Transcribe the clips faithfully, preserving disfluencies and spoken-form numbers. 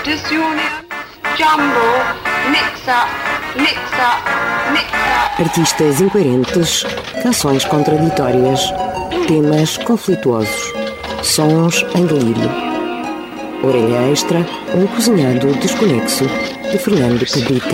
disunion, jumble, mix-up, mix-up, mix-up. Artistas incoerentes, canções contraditórias, temas conflituosos, sons em delírio. Orelha extra, um cozinhado desconexo, de Fernando Cabrita.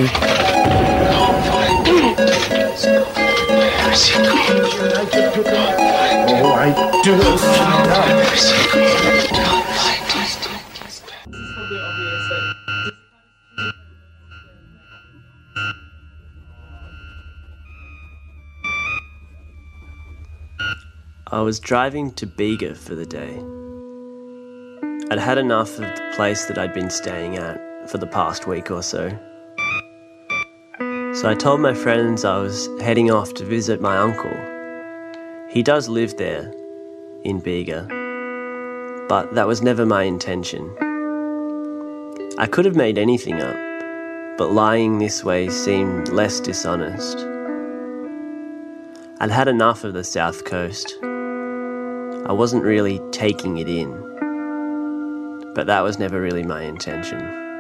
I was driving to Bega for the day. I'd had enough of the place that I'd been staying at for the past week or so. So I told my friends I was heading off to visit my uncle. He does live there, in Bega, but that was never my intention. I could have made anything up, but lying this way seemed less dishonest. I'd had enough of the South Coast. I wasn't really taking it in, but that was never really my intention.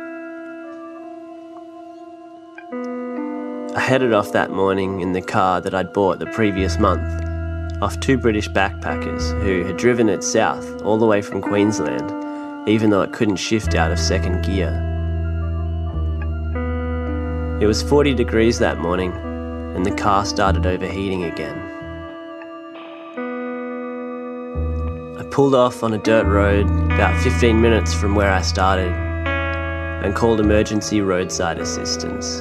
I headed off that morning in the car that I'd bought the previous month, off two British backpackers who had driven it south all the way from Queensland, even though it couldn't shift out of second gear. It was forty degrees that morning, and the car started overheating again. I pulled off on a dirt road about fifteen minutes from where I started and called emergency roadside assistance.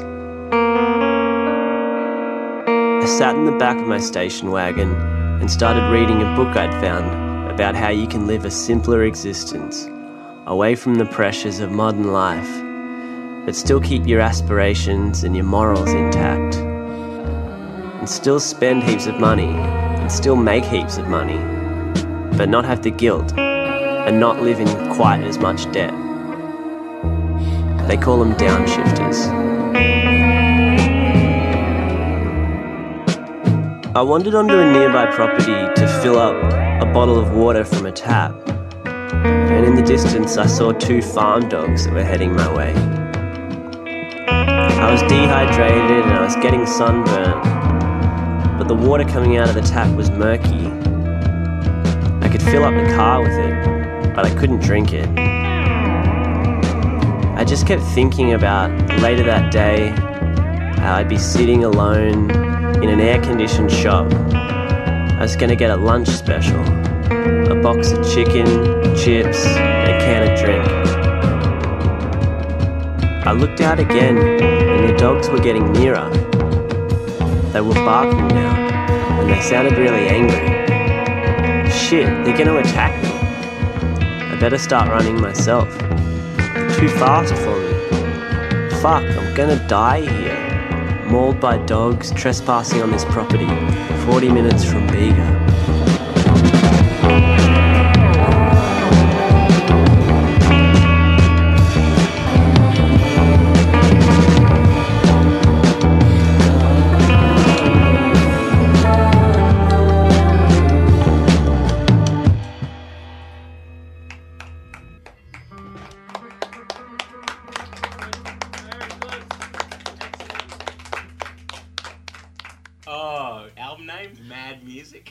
I sat in the back of my station wagon and started reading a book I'd found about how you can live a simpler existence, away from the pressures of modern life, but still keep your aspirations and your morals intact, and still spend heaps of money, and still make heaps of money, but not have the guilt, and not live in quite as much debt. They call them downshifters. I wandered onto a nearby property to fill up a bottle of water from a tap, and in the distance I saw two farm dogs that were heading my way. I was dehydrated and I was getting sunburnt, but the water coming out of the tap was murky. I could fill up the car with it, but I couldn't drink it. I just kept thinking about later that day how I'd be sitting alone in an air-conditioned shop. I was going to get a lunch special, a box of chicken, chips, and a can of drink. I looked out again, and the dogs were getting nearer. They were barking now, and they sounded really angry. Shit, they're going to attack me. I better start running myself. They're too fast for me. Fuck, I'm going to die here. Mauled by dogs trespassing on this property, forty minutes from Bega. Oh, album name? Mad Music.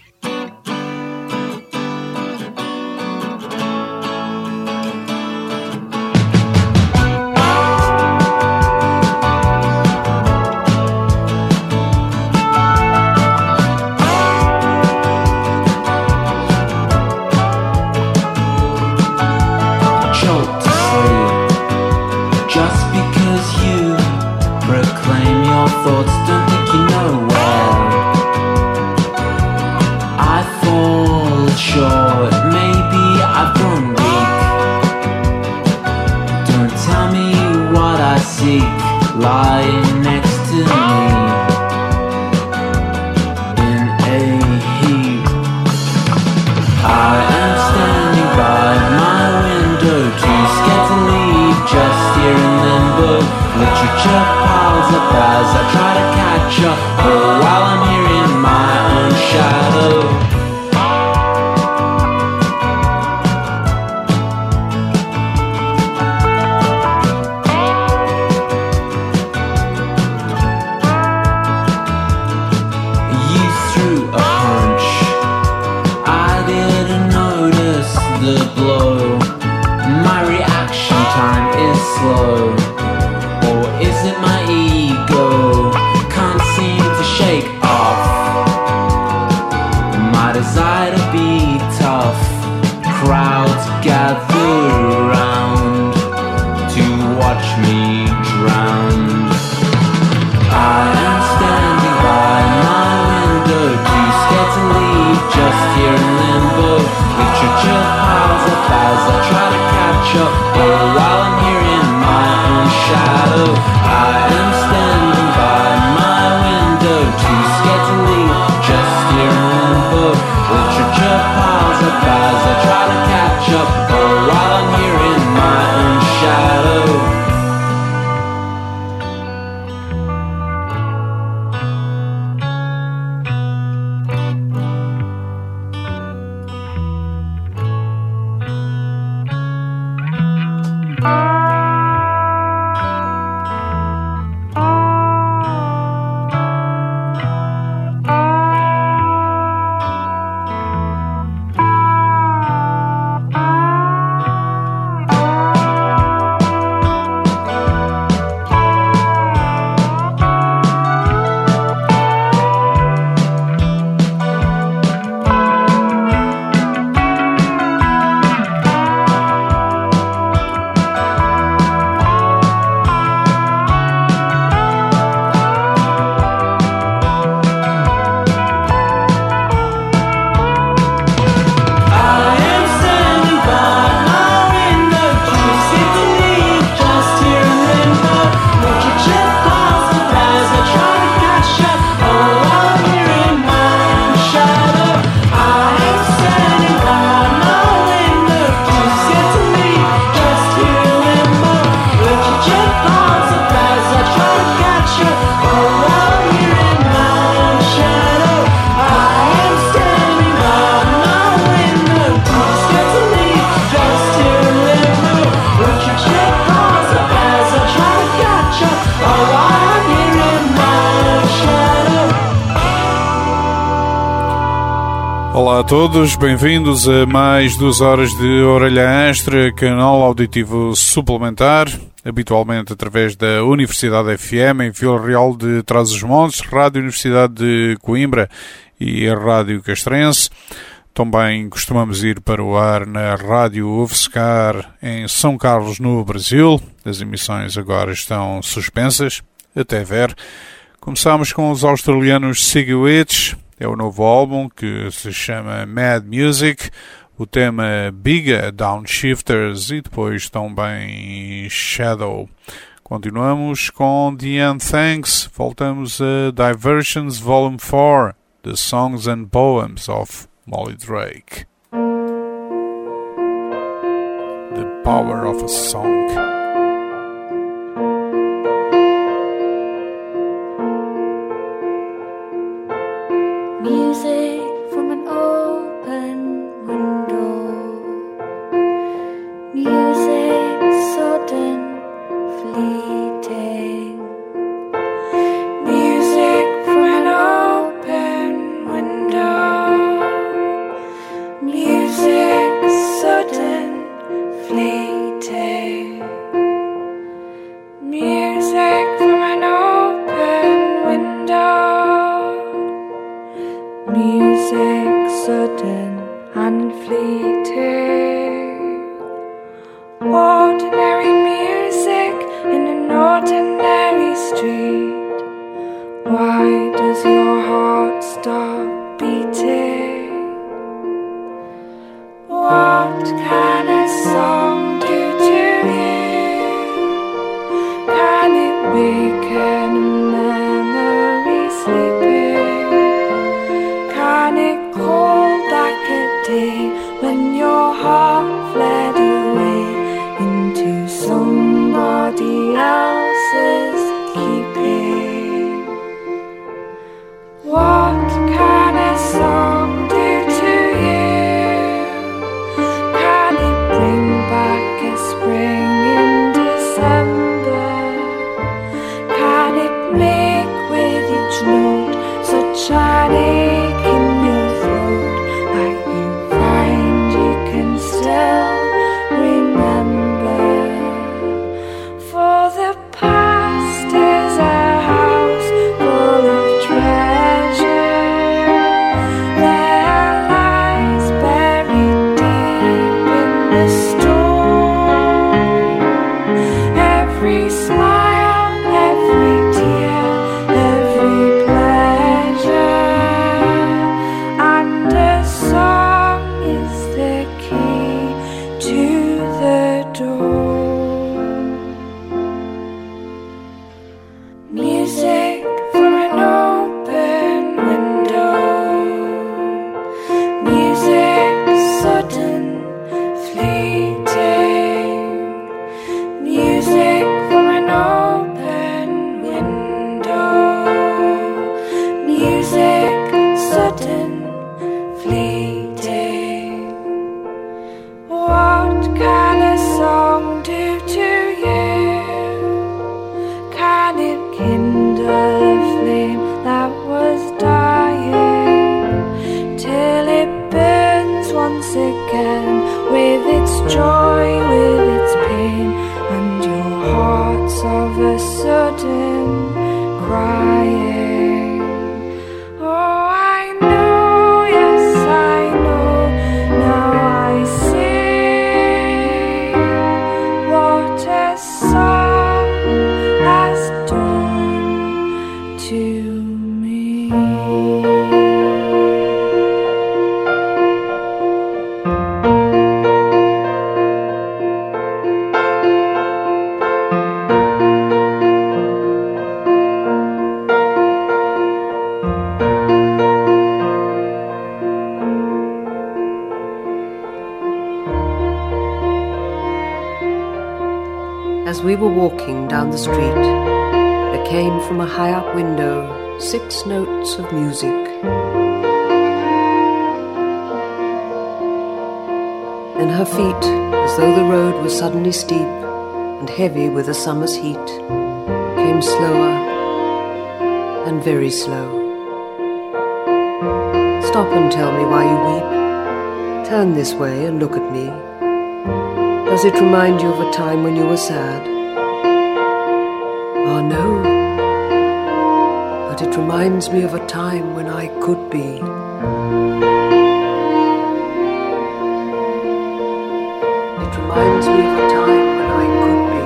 Lying next to me in a heap. I am standing by my window, too scared to leave, just here in limbo. Literature piles up as I try to catch up, but while I'm here in my own shadow. the blow. My reaction time is slow. Or is it my ego? Can't seem to shake off my desire to be tough. Crowds gather round to watch me drown. I am standing by my window, too scared to leave, just here in limbo. Literature piles up as I try to catch up, all while I'm here in my own shadow. I am standing by my window, too scared to leave, just here in limbo. Literature piles up as I try to catch up, all while I'm here in my own shadow. Olá a todos, bem-vindos a mais duas horas de Orelha Extra, canal auditivo suplementar, habitualmente através da Universidade F M em Vila Real de Trás-os-Montes, Rádio Universidade de Coimbra e a Rádio Castrense. Também costumamos ir para o ar na Rádio UFSCar em São Carlos, no Brasil. As emissões agora estão suspensas, até ver. Começamos com os australianos Sigwitch. É o novo álbum que se chama Mad Music, o tema Bigger Downshifters e depois também Shadow. Continuamos com The Unthanks, voltamos a Diversions Volume four, The Songs and Poems of Molly Drake. The Power of a Song. Music from an open window. Music sudden, fleeting. Music from an open window. Music sudden, fleeting. Music from an open window. Music sudden and fleeting. Ordinary music in an ordinary street. Why does your heart stop beating? What can a song do to you? Can it waken a memory sleeping? Can it call back a day when your heart fled away into somebody else's keeping? What can a song do to you? Can it bring joy with its pain, and your hearts of a certain crying. Oh, I know, yes, I know, now I see what a song has done to me. As we were walking down the street, there came from a high-up window six notes of music. Then her feet, as though the road was suddenly steep and heavy with a summer's heat, came slower and very slow. Stop and tell me why you weep. Turn this way and look at me. Does it remind you of a time when you were sad? Oh no, but it reminds me of a time when I could be. It reminds me of a time when I could be.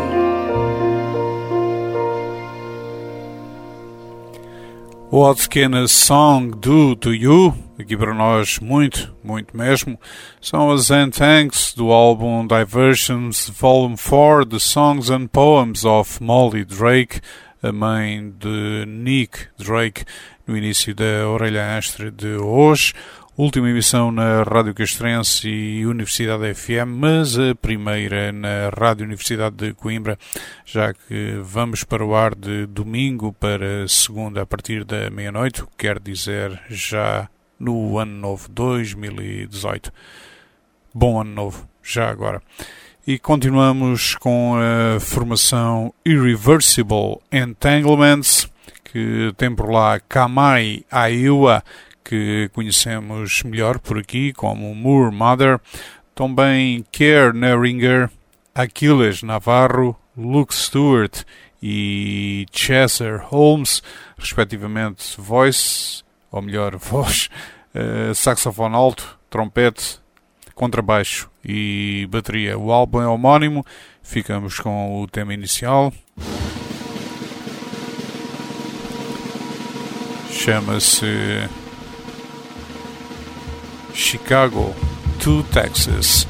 What can a song do to you? Aqui para nós, muito, muito mesmo. São as N-Tanks do álbum Diversions Volume four, The Songs and Poems of Molly Drake, a mãe de Nick Drake, no início da Orelha Extra de hoje. Última emissão na Rádio Castrense e Universidade F M, mas a primeira na Rádio Universidade de Coimbra, já que vamos para o ar de domingo para segunda a partir da meia-noite, o que quer dizer já no ano novo dois mil e dezoito. Bom ano novo, já agora. E continuamos com a formação Irreversible Entanglements, que tem por lá Kamai Aiwa, que conhecemos melhor por aqui como Moor Mother, também Kerr Neringer, Aquiles Navarro, Luke Stewart e Chester Holmes, respectivamente voice, ou melhor, voz, uh, saxofone alto, trompete, contrabaixo e bateria. O álbum é homónimo, ficamos com o tema inicial. Chama-se Chicago to Texas.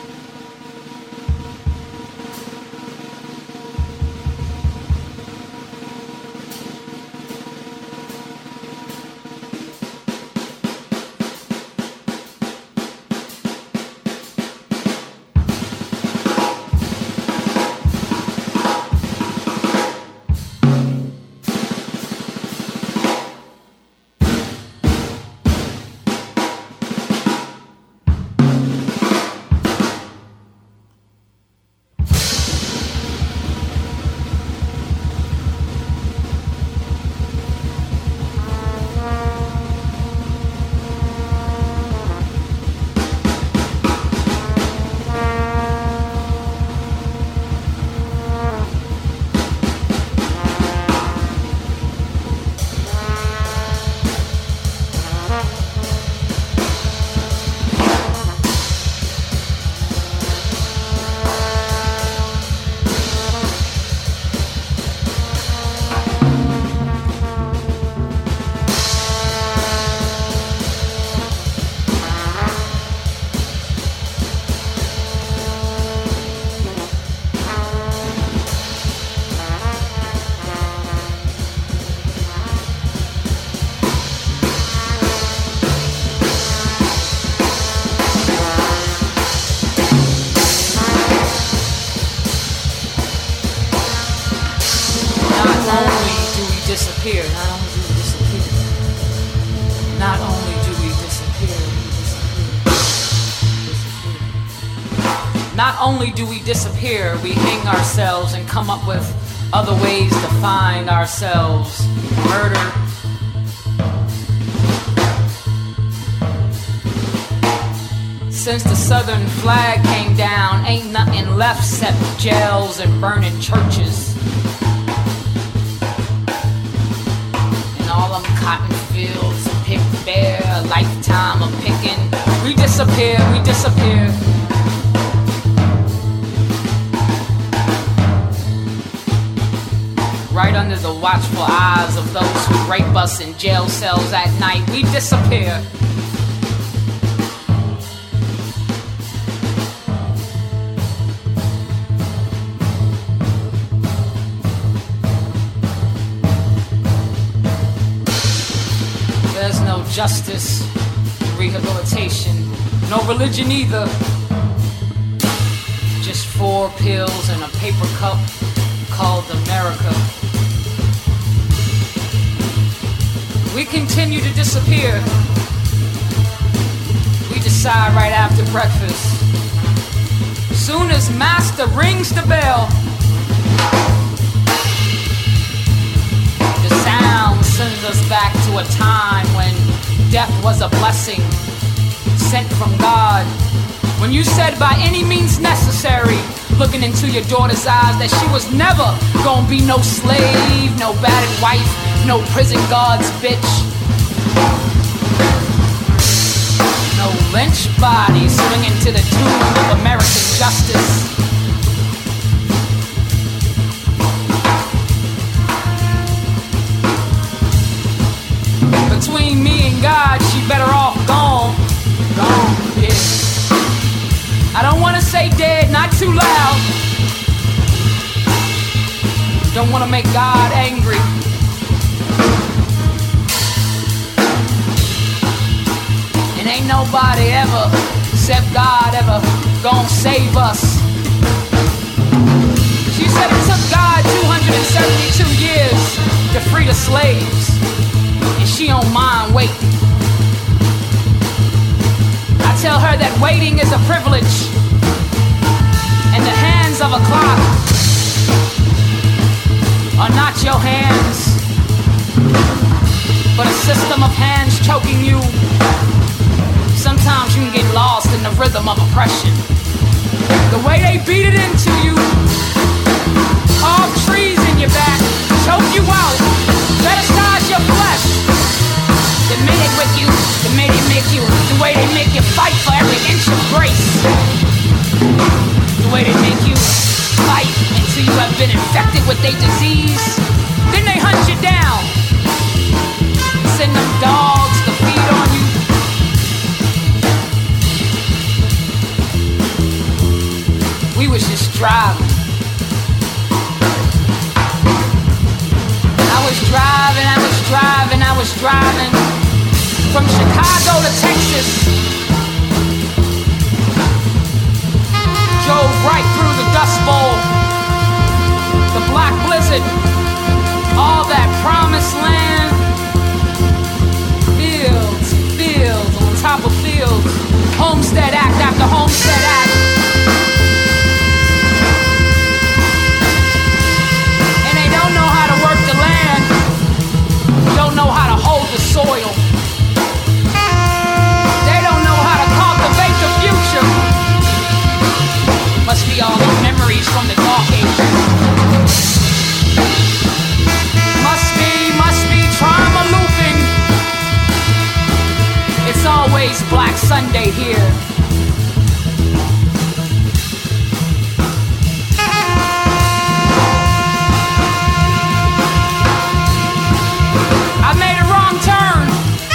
disappear. Not only do we disappear, not only do we disappear, we disappear, disappear. Not only do we disappear, we hang ourselves and come up with other ways to find ourselves. Murder. Since the Southern flag came down, them left except jails and burning churches. And all them cotton fields picked bare, a lifetime of picking. We disappear, we disappear. Right under the watchful eyes of those who rape us in jail cells at night, we disappear. There's no justice, rehabilitation, no religion either. Just four pills and a paper cup called America. We continue to disappear. We decide right after breakfast. Soon as Master rings the bell, the sound sends us back to a time when death was a blessing sent from God. When you said by any means necessary, looking into your daughter's eyes, that she was never gonna be no slave, no battered wife, no prison guard's bitch. No lynch body swinging to the tune of American justice. Between me and God, she better off gone. Gone, yeah. I don't wanna say dead, not too loud. Don't wanna make God angry. And ain't nobody ever, except God, ever gonna save us. She said it took God two hundred seventy-two years to free the slaves, and she don't mind waiting. I tell her that waiting is a privilege, and the hands of a clock are not your hands, but a system of hands choking you. Sometimes you can get lost in the rhythm of oppression. The way they beat it into you, carve trees in your back, choke you out, fetishize your flesh. The minute with you, the minute they make you, the way they make you fight for every inch of grace. The way they make you fight until you have been infected with their disease. Then they hunt you down, send them dogs to feed on you. We was just driving. I was driving, I was driving, I was driving from Chicago to Texas. Drove right through the Dust Bowl, the Black Blizzard, all that promised land. Fields, fields on top of fields. Homestead Act after Homestead Act. Don't know how to work the land, don't know how to hold the soil. They don't know how to cultivate the future. Must be all the memories from the dark ages. Must be, must be trauma looping. It's always Black Sunday here. I made a wrong turn.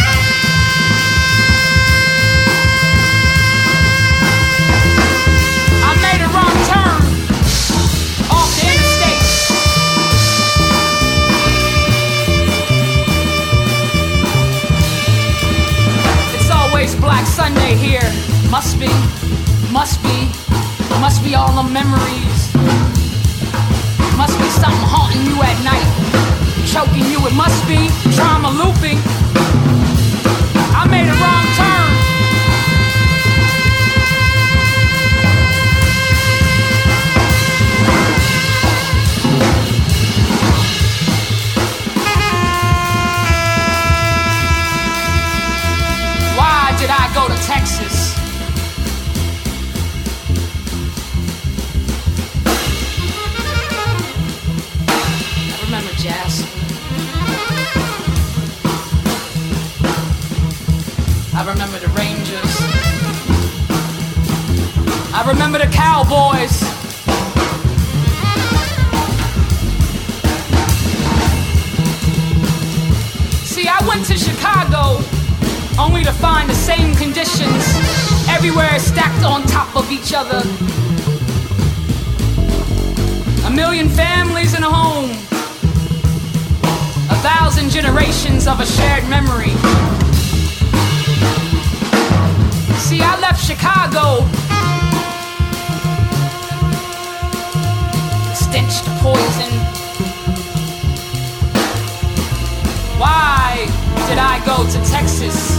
I made a wrong turn off the interstate. It's always Black Sunday here. Must be, must be, must be all the memories. Must be something haunting you at night, choking you. It must be trauma looping. I made a wrong turn. Why did I go to Texas? I remember the Cowboys. See, I went to Chicago only to find the same conditions everywhere stacked on top of each other. A million families in a home, a thousand generations of a shared memory. See, I left Chicago, the stench, the poison. Why did I go to Texas?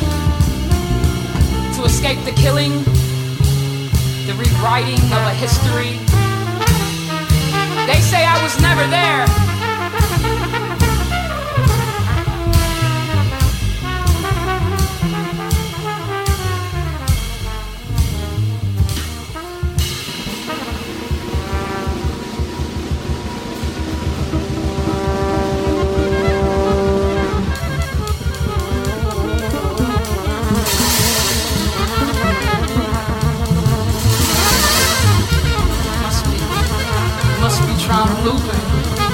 To escape the killing, the rewriting of a history. They say I was never there. Looping.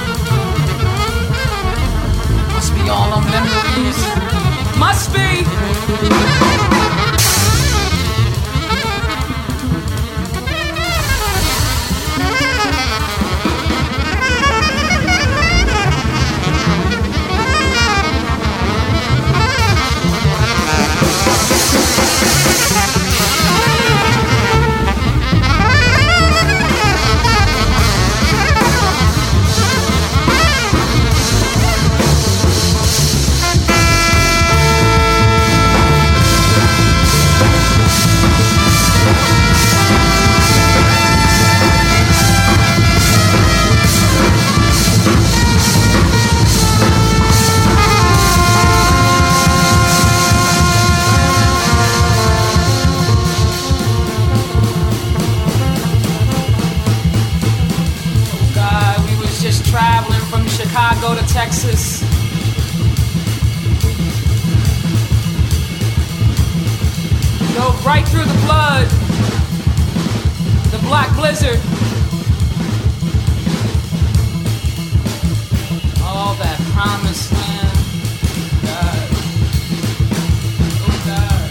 Must be all our memories. Must be. Chicago to Texas. Dove right through the blood, the black blizzard. All that promised land. God. Oh God.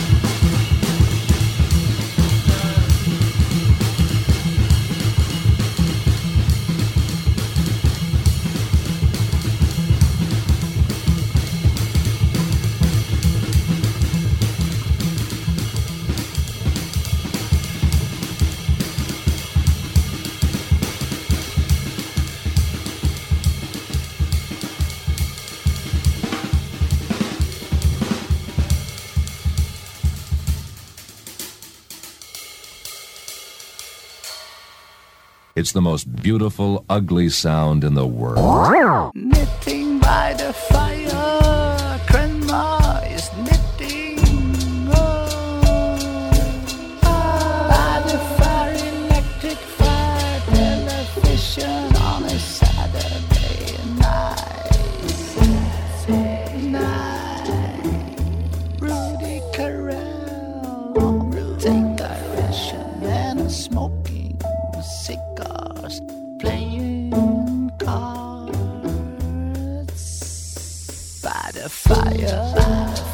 It's the most beautiful, ugly sound in the world. Knitting by the fire, grandma is knitting. Oh, by the fire, electric fire, television on a Saturday night. Saturday night. Rudy Carell, take direction and a smoking cigars, playing cards by the fire, by the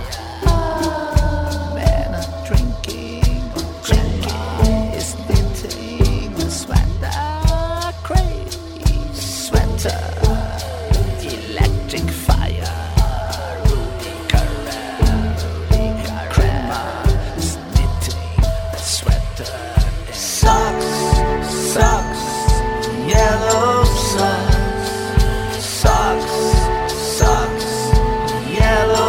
fire. Men are drinking, drinking is knitting a sweater, crazy sweater, electric fire. Rudy Carell, Rudy Carell is knitting a sweater. Socks, socks, yellow socks, socks, socks, yellow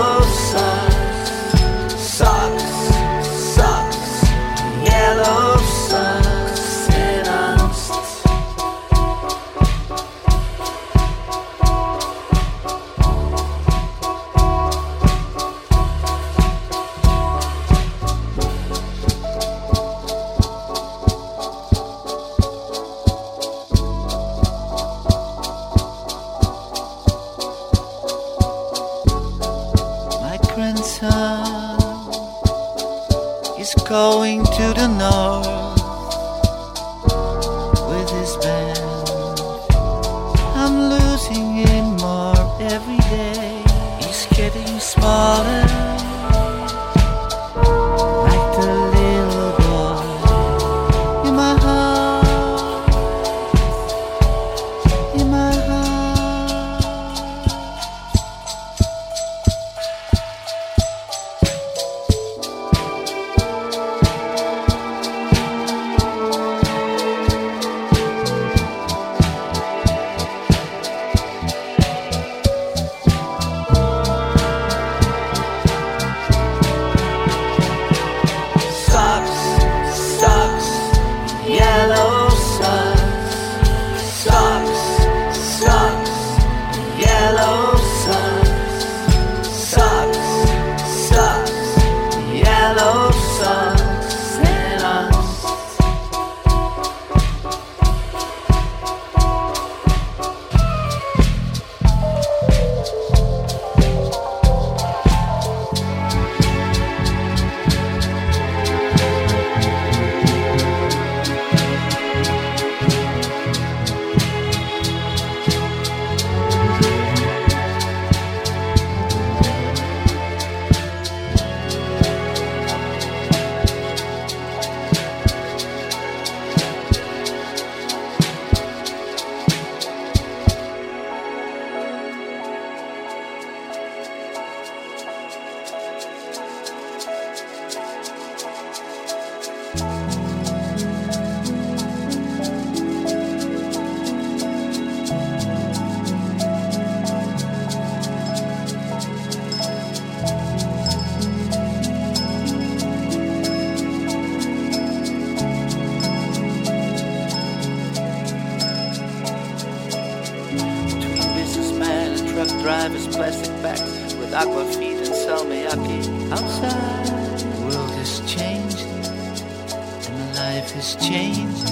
alive as plastic bags with aqua feet and salmiakki outside. The world is changing and life is changing.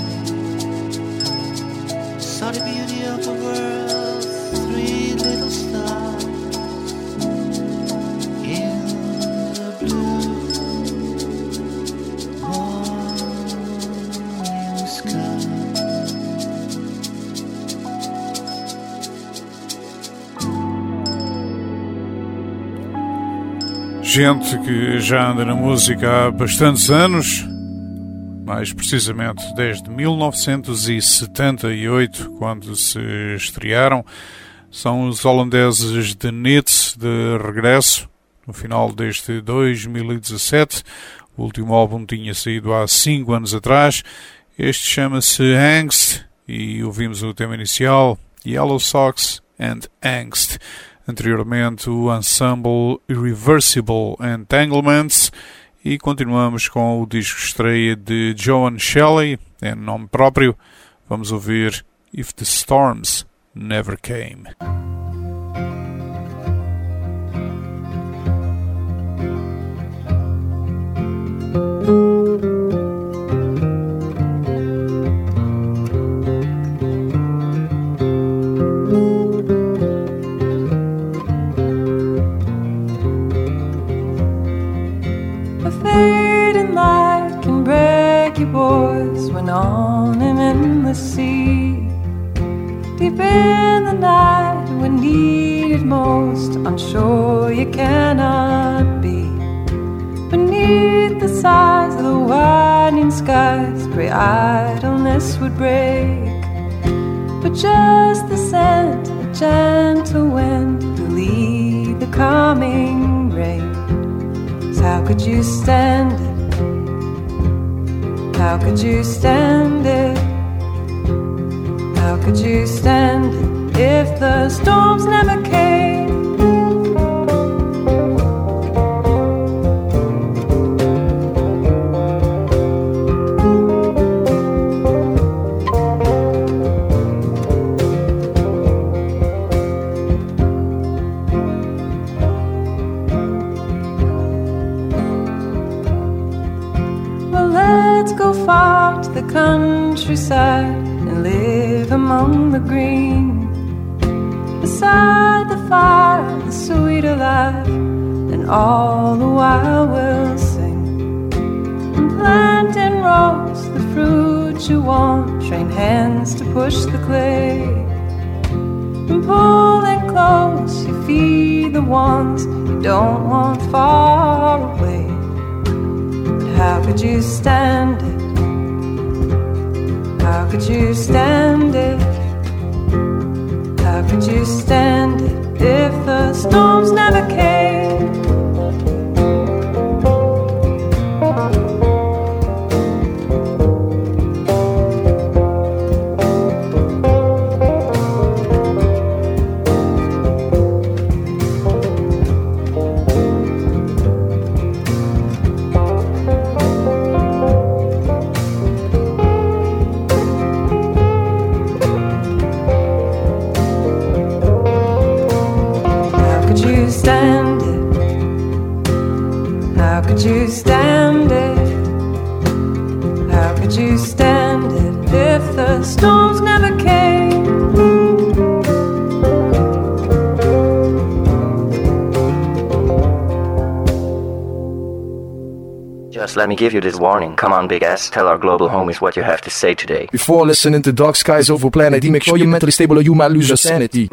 Saw the beauty of the world, three little stars in the blue morning sky. Gente que já anda na música há bastantes anos, mais precisamente desde mil novecentos e setenta e oito, quando se estrearam. São os holandeses de Nits, de regresso no final deste dois mil e dezassete. O último álbum tinha saído há cinco anos atrás. Este chama-se Angst e ouvimos o tema inicial, Yellow Socks and Angst. Anteriormente o ensemble Irreversible Entanglements. E continuamos com o disco estreia de Joan Shelley, em nome próprio. Vamos ouvir If the Storms Never Came. Boys went on and in the sea, deep in the night when needed most, on shore you cannot be. Beneath the sides of the widening skies, grey idleness would break, but just the scent of a gentle wind to lead the coming rain. So how could you stand it? How could you stand it? How could you stand it if the storms never came? Far to the countryside and live among the green, beside the fire, the sweeter life, and all the while we'll sing and plant in rows the fruit you want, train hands to push the clay, and pulling close you feed the ones you don't want far away. But how could you stand it? How could you stand it? How could you stand it if the storms never came? Stand it? How could you stand it? How could you stand it if the storms never came? Just let me give you this warning. Come on, big ass. Tell our global homies what you have to say today. Before listening to Dark Skies Over Planet D, make sure you're mentally stable or you might lose your sanity.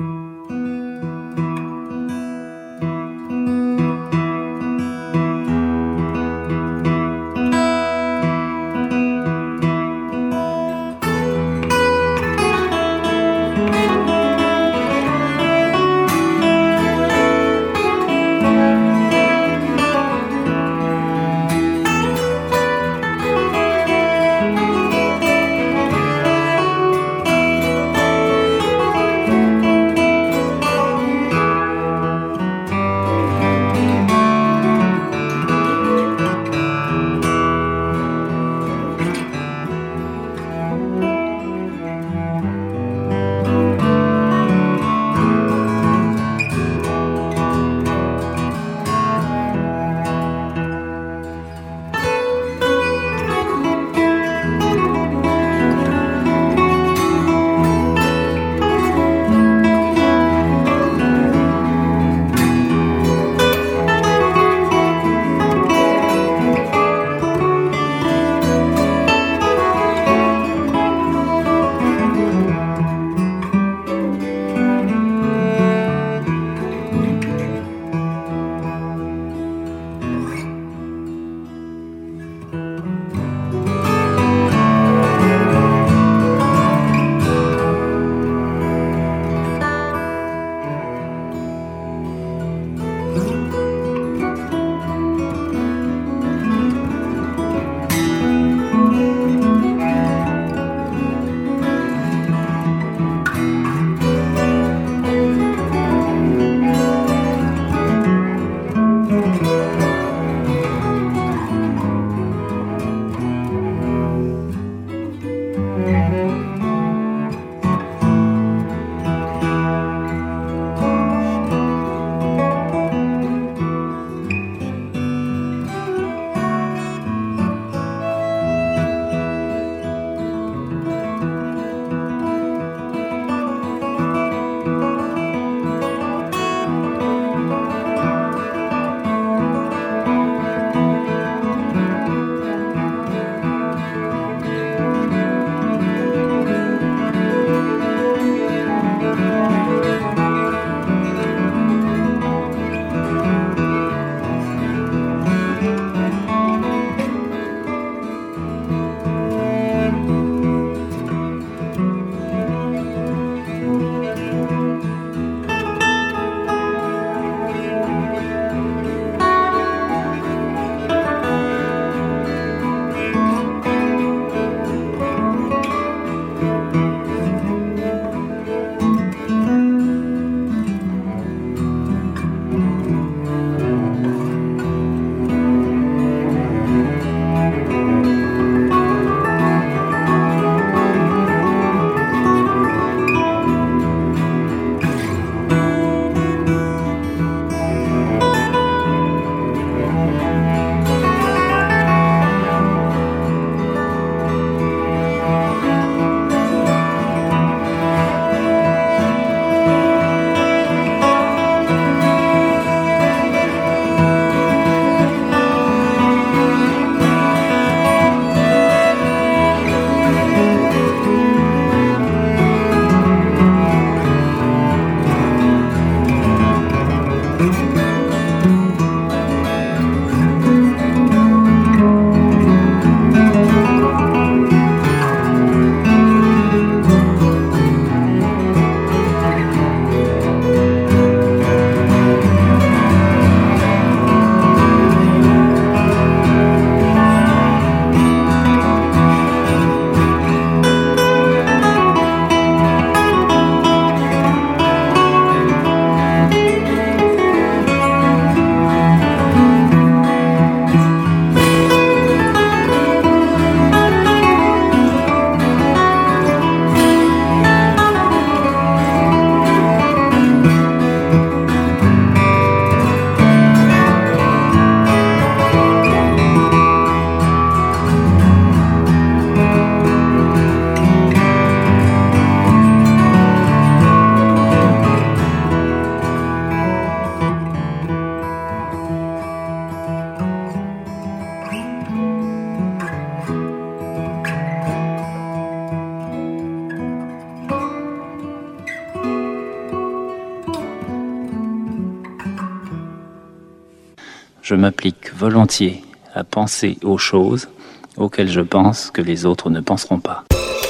je m'applique volontiers à penser aux choses auxquelles je pense que les autres ne penseront pas.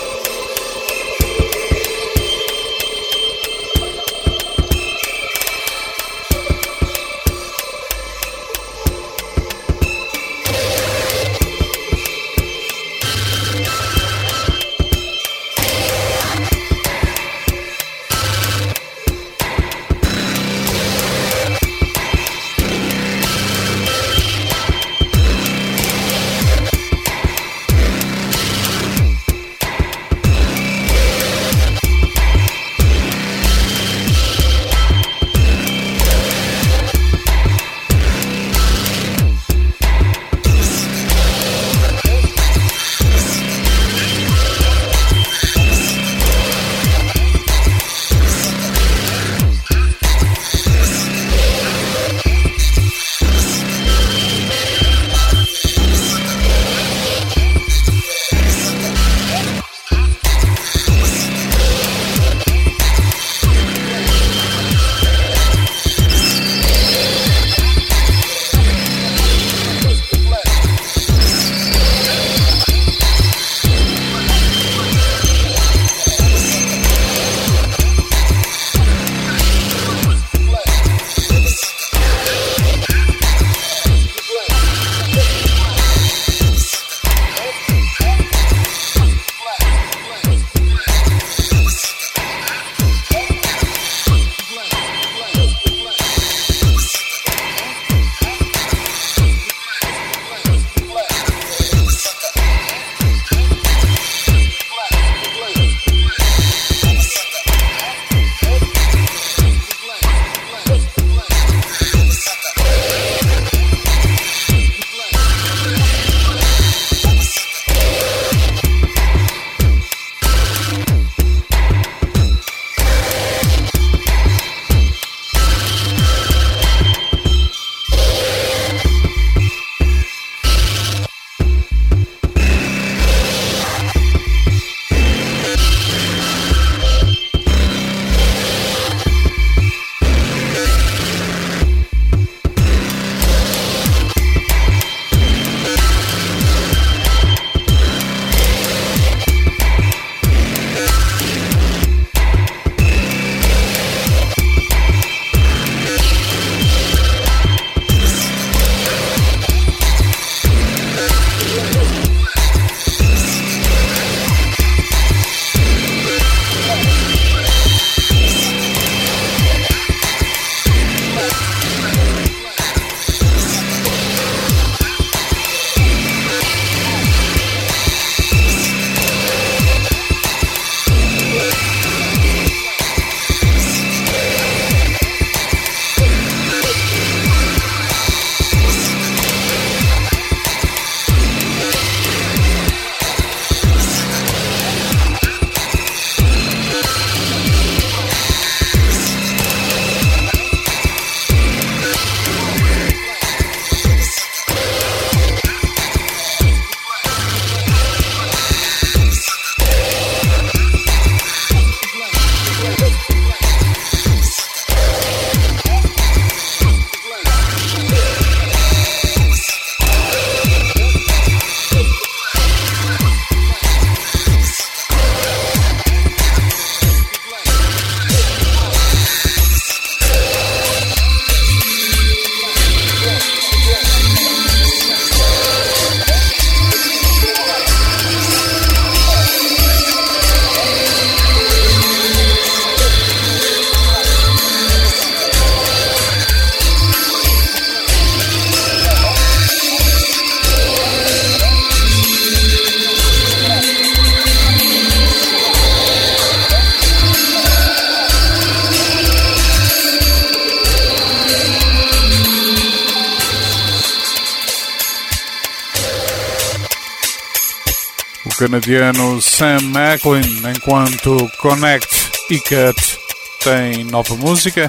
canadiano Sam Macklin, enquanto Connect e Cut tem nova música,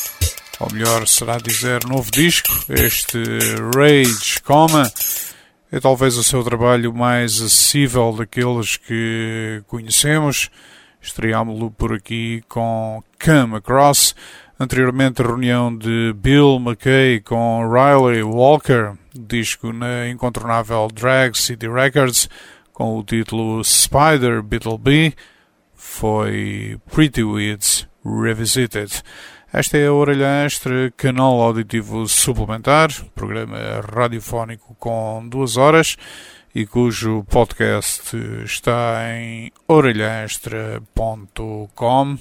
ou melhor será dizer novo disco. Este Rage Coma é talvez o seu trabalho mais acessível daqueles que conhecemos. Estreámo-lo por aqui com Come Across. Anteriormente a reunião de Bill McKay com Riley Walker, disco na incontornável Drag City Records, com o título Spider Beetle Bee, foi Pretty Weeds Revisited. Esta é a Orelha Extra, canal auditivo suplementar, programa radiofónico com duas horas e cujo podcast está em orelha extra ponto com.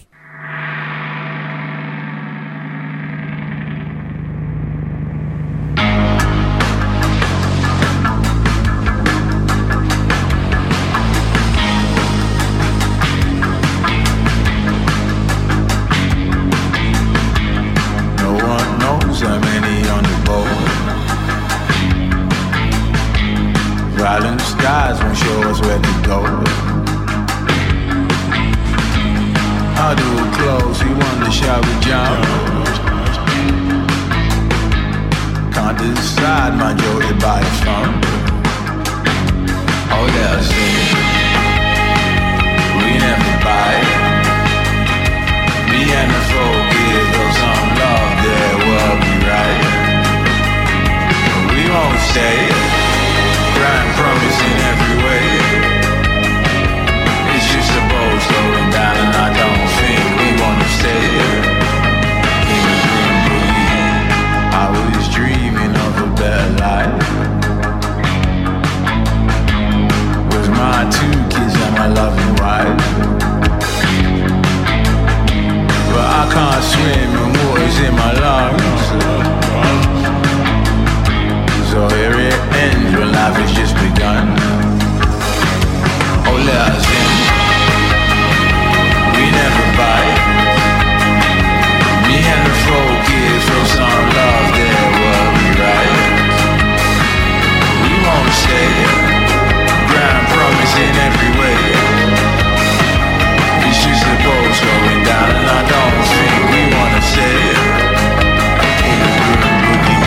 Violent skies won't show us where to go. I do close, you wonder shall we jump? Can't decide, my Joey by a phone. Oh yeah, see, we never bite. Me and the folk give us some love, there will be right. We won't stay. Grind promise in every way. It's just a boat slowing down, and I don't think we wanna stay in the green boogie. I was dreaming of a better life. With my two kids and my loving wife. But I can't swim and water's in my lungs. So here it ends when life has just begun. Oh, let us in. We never bite. Me and the folk here feel some love, there will be right. We won't stay. Ground promise in every way. It's just the boat's going down, and I don't think we wanna stay in the green boogie.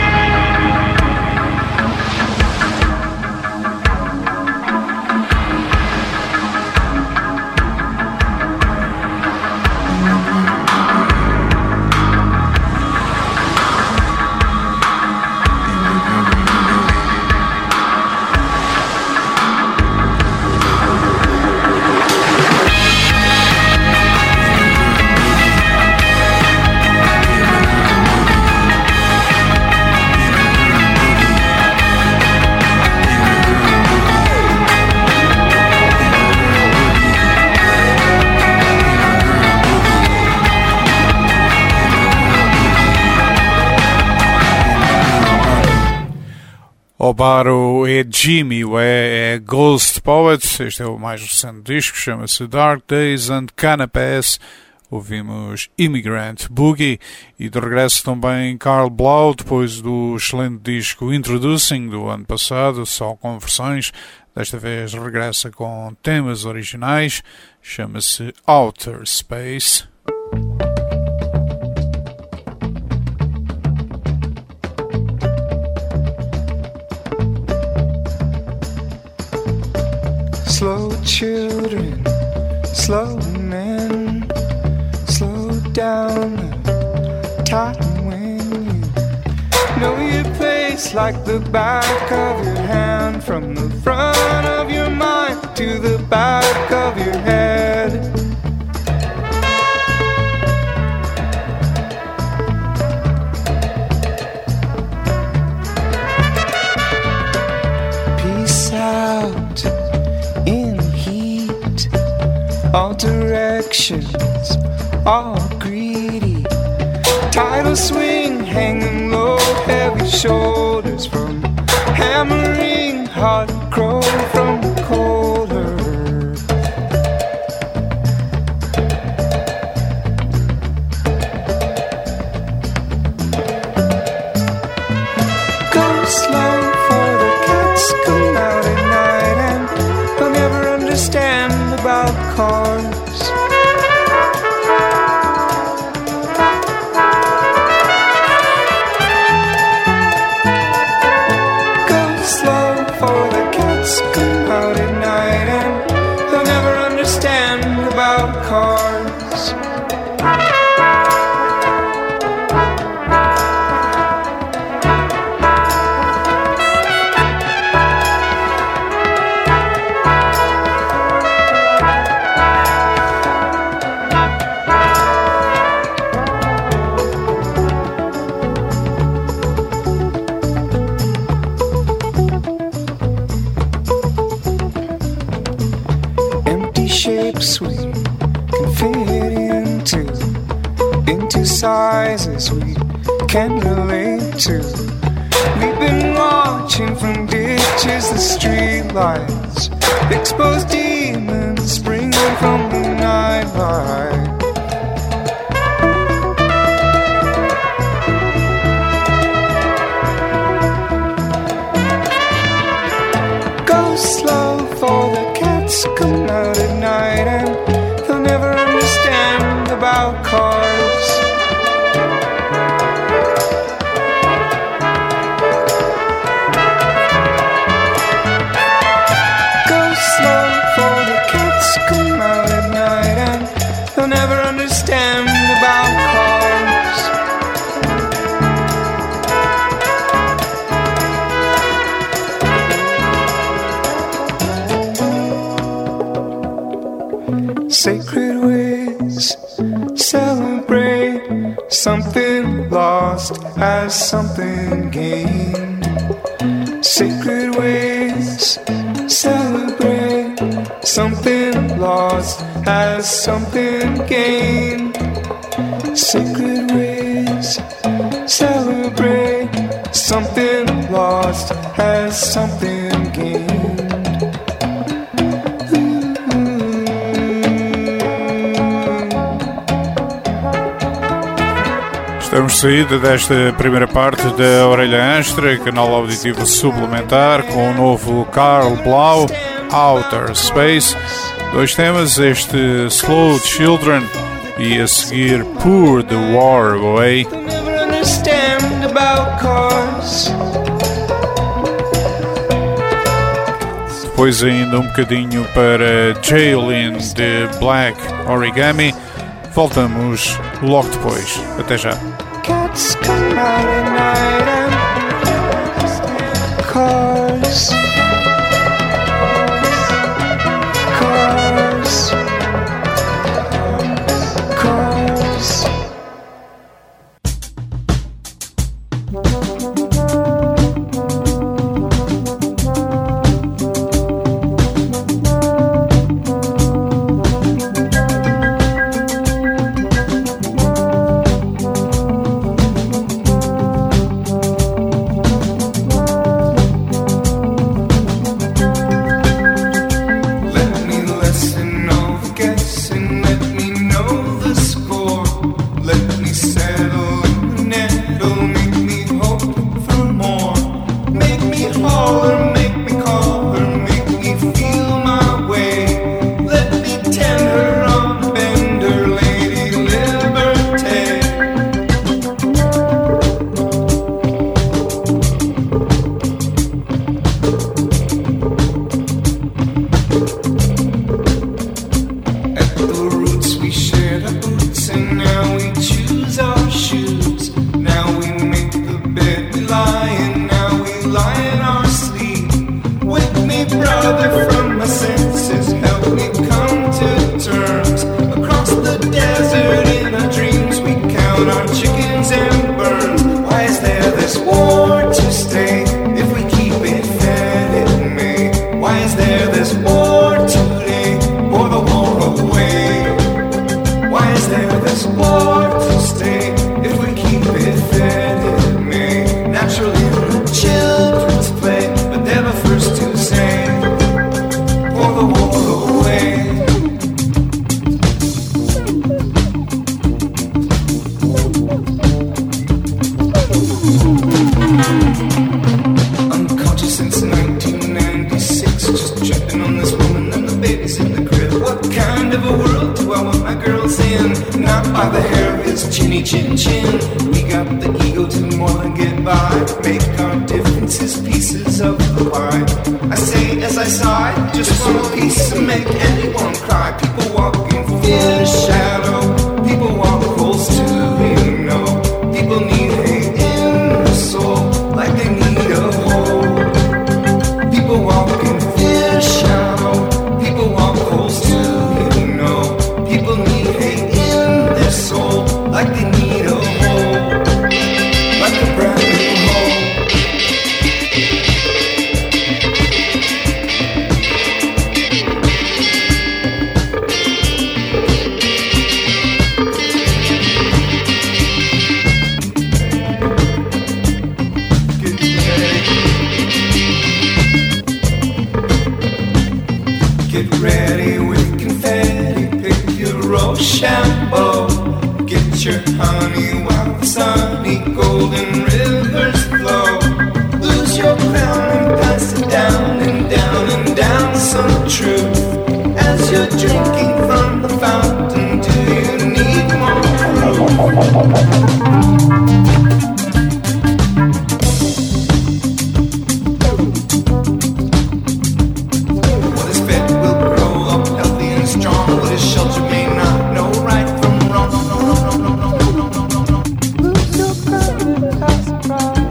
O Baro é Jimmy, o é, é Ghost Poet. Este é o mais recente disco, chama-se Dark Days and Canapés. Ouvimos Immigrant Boogie e de regresso também Carl Blau, depois do excelente disco Introducing do ano passado, só com versões. Desta vez regressa com temas originais, chama-se Outer Space. Slow children, slow men, slow down the time when you know your place like the back of your hand, from the front of your mind to the back of your head. Peace out in heat, all directions, all greedy. Tidal swing, hanging low, heavy shoulders from hammering, hot crow from the cold earth. Go slow for the cats come out at night, and they'll never understand about cars. Cars. shapes we can fit into, into sizes we can relate to. We've been watching from ditches the street lights, exposed demons springing from the nightlight. Go slow for the cats come out at night and they'll never understand about cars. Go slow for the cats come out at night and they'll never understand about cars. Sacred ways, celebrate something lost as something gained. Sacred ways, celebrate something lost as something gained. Sacred ways, celebrate something lost as something gained. Estamos de saída desta primeira parte da Orelha Extra, canal auditivo suplementar, com o novo Karl Blau, Outer Space. Dois temas, este Slow Children e a seguir Pour the War Away. Depois ainda um bocadinho para Jailin de Black Origami. Voltamos logo depois. Até já. Cats come out at night and cars, cars, cars. Shambo. Get your honey while the sunny golden rivers flow. Lose your crown and pass it down and down and down some truth. As you're drinking from the fountain, do you need more What is fed will grow up healthy and strong. What is sheltered may not know right from wrong. Lose your crown and pass it round.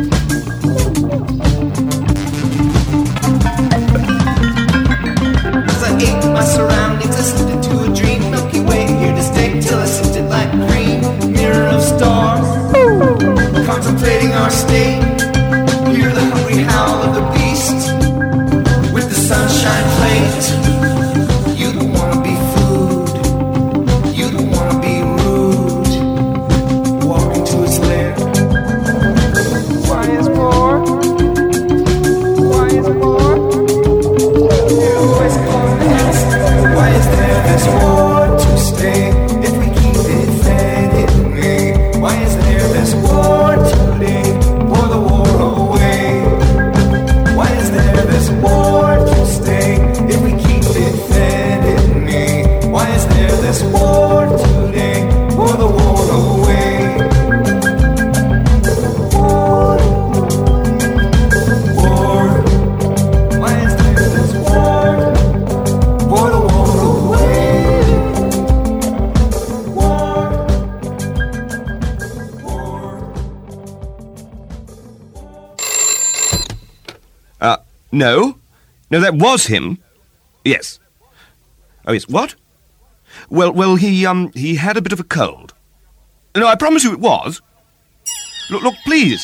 As I ate my surroundings, I slipped into a dream. Milky Way here to stay till I sipped it like cream. Mirror of stars, contemplating our state. Hear the hungry howl of the beast with the sunshine plate. You don't wanna be food, you don't wanna be rude. Walk into its lair. Why is war? Why is war? Hear a voice calling us. Why is there this war to stay? If we keep it fed, it may. Why is there this war today? Pour the war away. Why is there this war to stay? If we keep it fed, it may. Why is there this war today? Pour the war away. War, war. Why is there this war? Pour the war away. War, war. Uh, no. No, that was him. Yes. Oh, yes. What? Well, well, he, um, he had a bit of a cold. No, I promise you it was. Look, look, please.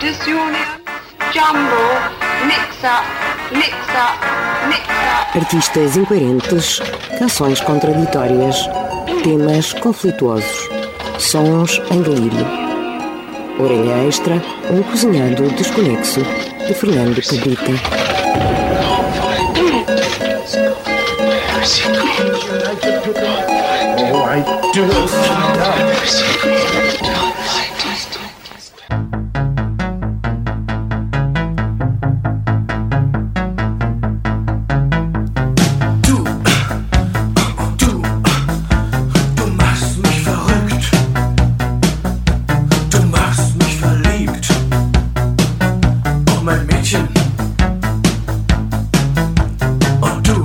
Illusionium, Jumble, Mix-Up, Mix-Up, Mix-Up. Artistas incoerentes, canções contraditórias, temas conflituosos, sons em delírio. Orelha Extra, um cozinhado desconexo, de Fernando Cabrita. Oh, I do.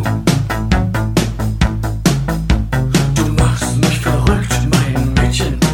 Du machst mich verrückt, mein Mädchen.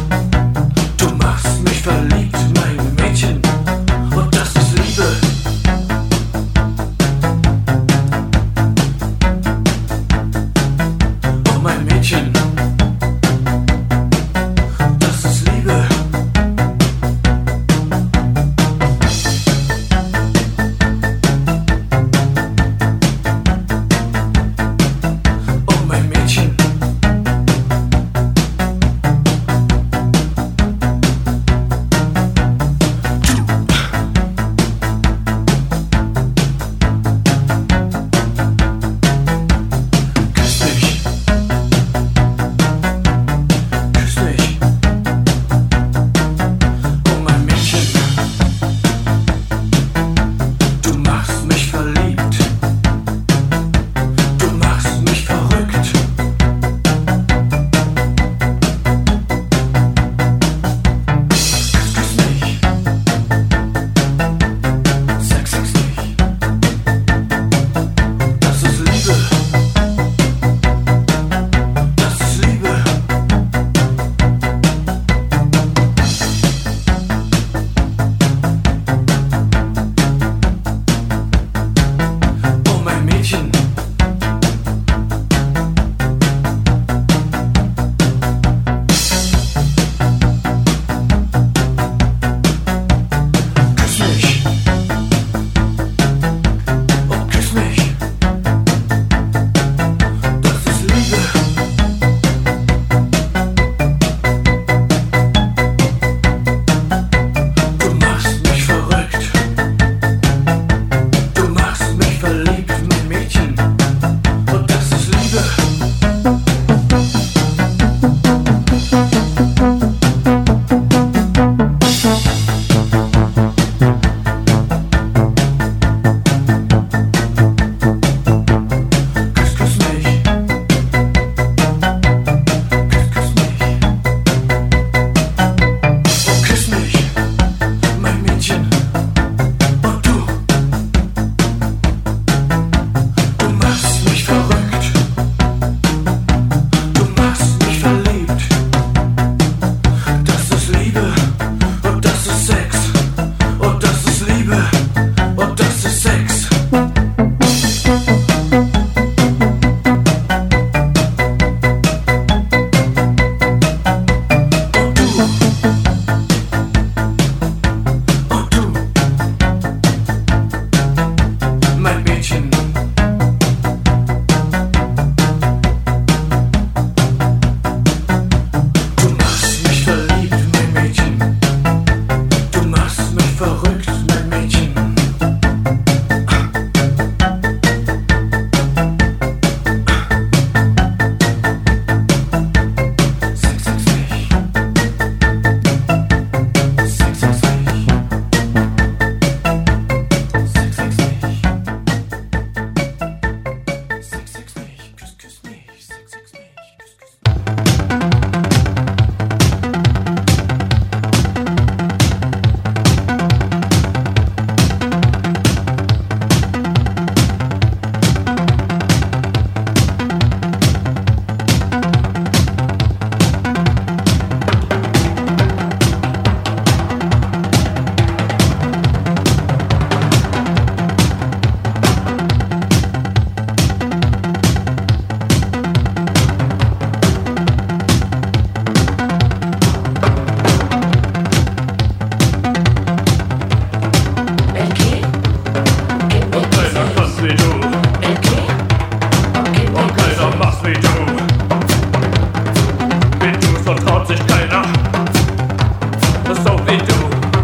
so wie du.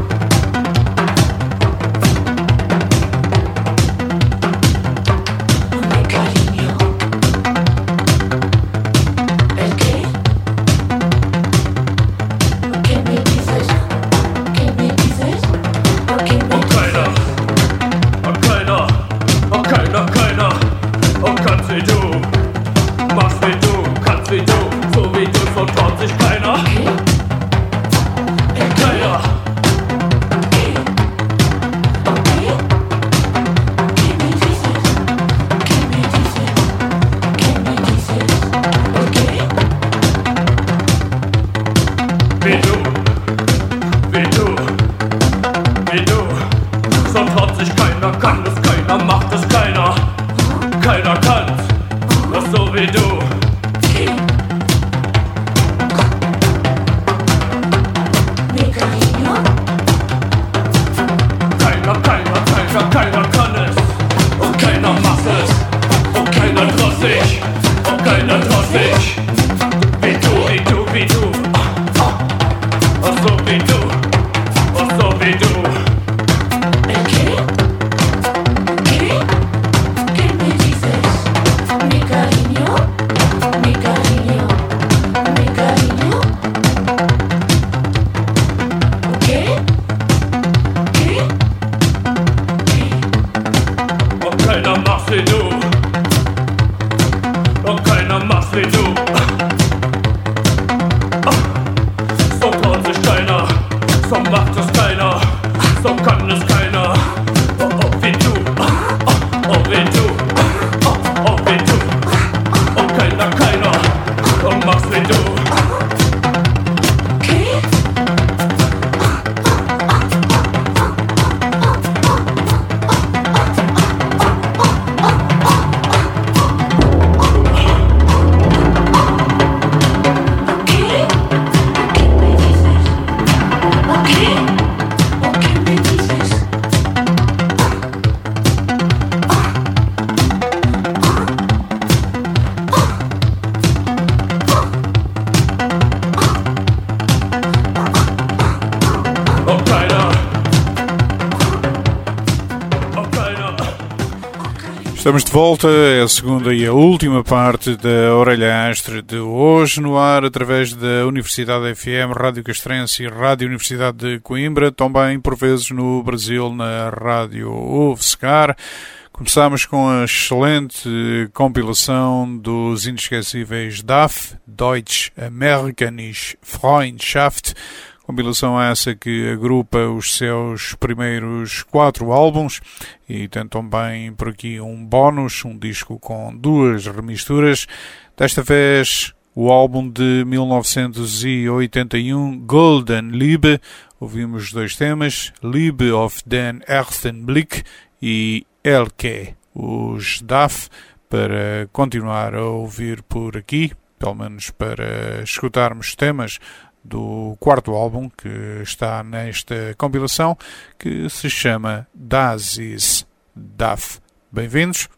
Estamos de volta, é a segunda e a última parte da Orelha Astra de hoje, no ar através da Universidade F M, Rádio Castrense e Rádio Universidade de Coimbra, também por vezes no Brasil na Rádio U F S C A R. Começámos com a excelente compilação dos inesquecíveis D A F, Deutsch Amerikanische Freundschaft, compilação essa que agrupa os seus primeiros quatro álbuns e tem também por aqui um bónus, um disco com duas remisturas. Desta vez o álbum de mil novecentos e oitenta e um, Golden Liebe. Ouvimos dois temas, Liebe auf den ersten Blick e Elke, os D A F, para continuar a ouvir por aqui, pelo menos para escutarmos temas do quarto álbum que está nesta compilação, que se chama Das ist D A F. Bem-vindos!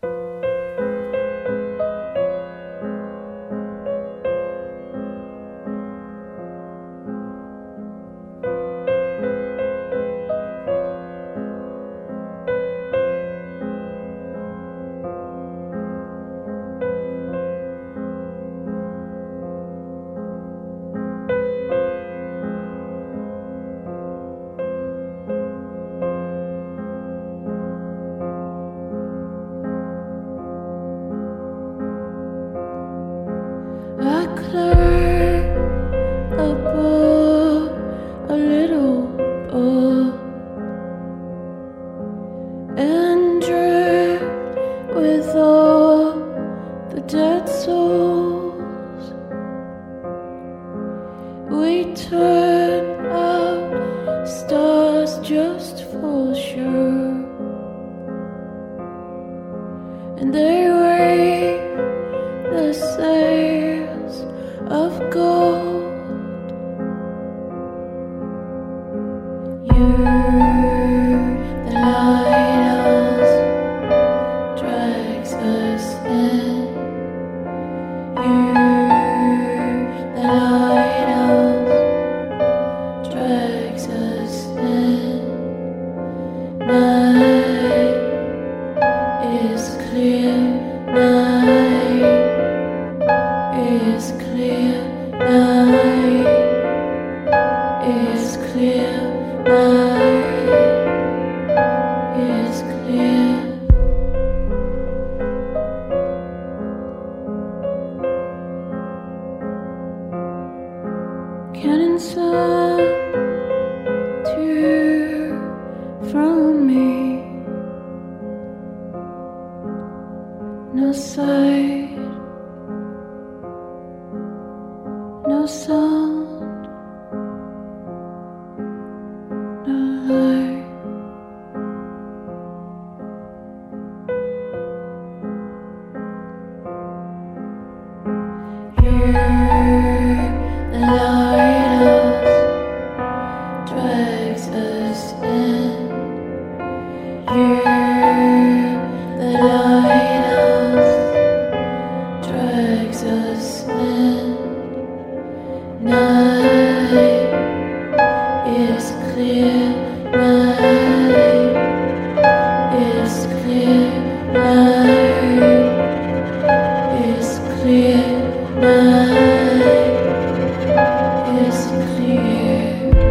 You're the lighthouse is clear. Night is clear. Cannon slide tear from me. No sight, no sound, no light. You're the lighthouse, drags us in. You're the lighthouse, drags us in. Night is clear. Night is clear. Night is clear. Night is clear.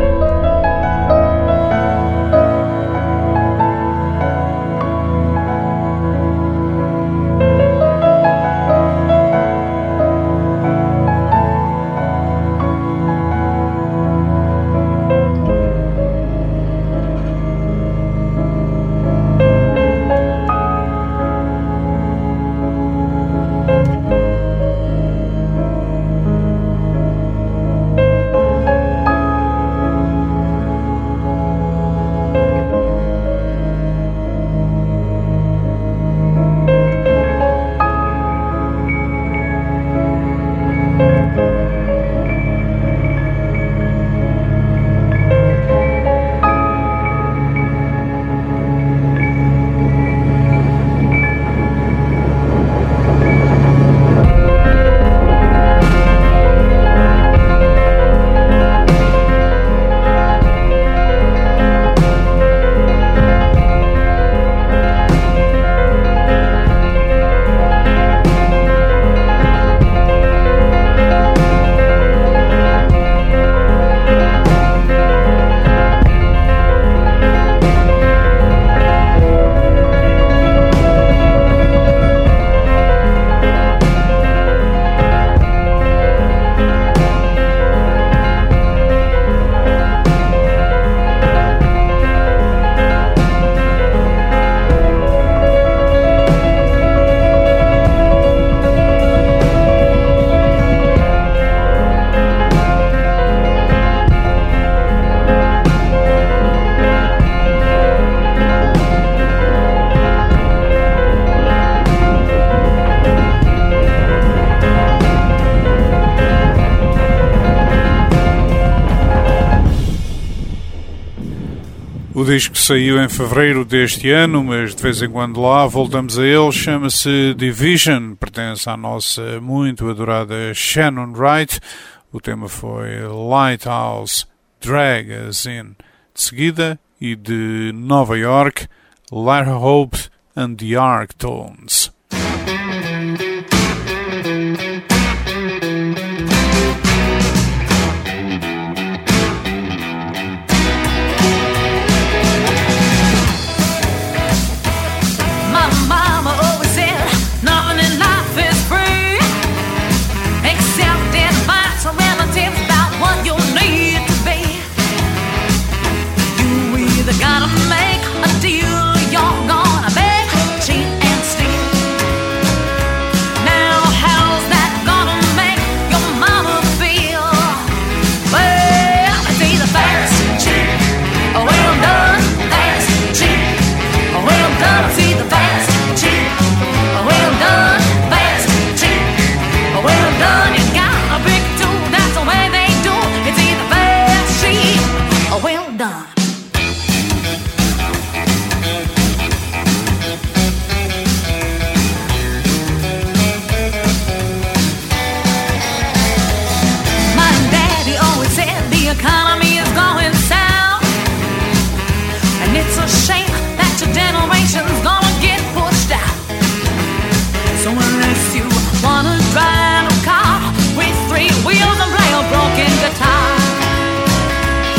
O disco saiu em fevereiro deste ano, mas de vez em quando lá voltamos a ele. Chama-se Division, pertence à nossa muito adorada Shannon Wright. O tema foi Lighthouse, Drag Us In. De seguida, e de Nova York, Lara Hope and the Arctones. Gotta make a deal, you're gonna make, cheat and steal. Now how's that gonna make your mama feel? Well, it's either fast, cheap, or well done, fast, cheap, or well done. It's either fast, cheap, or well done, fast, cheap, or well done. You gotta pick two, that's the way they do. It's either fast, cheap, or well done. Economy is going south, and it's a shame that your generation's gonna get pushed out. So unless you wanna drive a car with three wheels and play a broken guitar,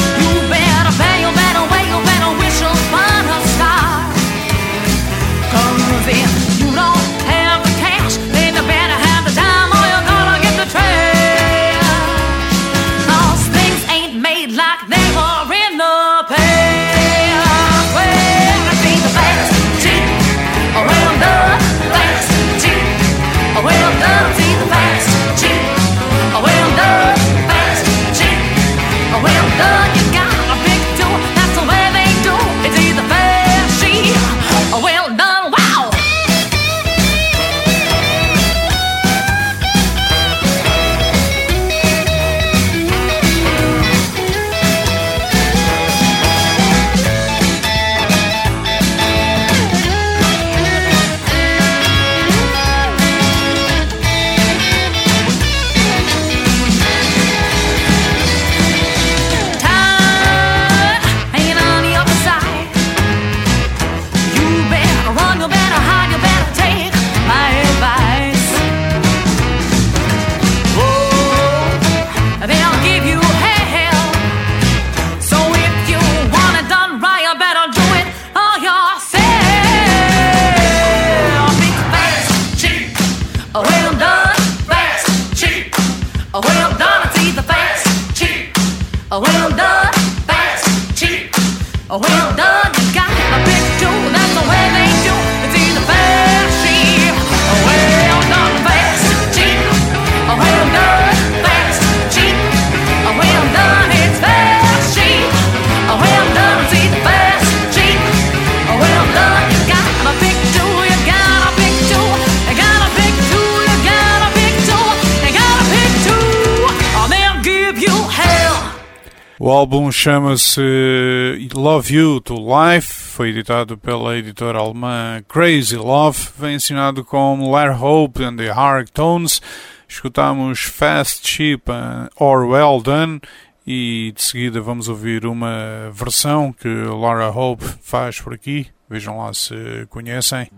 well done, you got a big two, that's the way they do. It's either fast, cheap, well done, fast, cheap, well done, fast, cheap, well done, it's fast, cheap, well done, it's either fast, cheap, well done, you got a big two, you got a big two, you got a big two, you got a big two, you got a big two, or they'll give you hell. O álbum chama-se Love You to Life, foi editado pela editora alemã Crazy Love, vem assinado com Lar Hope and the Hard Tones. Escutamos Fast, Cheap or Well Done e de seguida vamos ouvir uma versão que Lara Hope faz por aqui. Vejam lá se conhecem.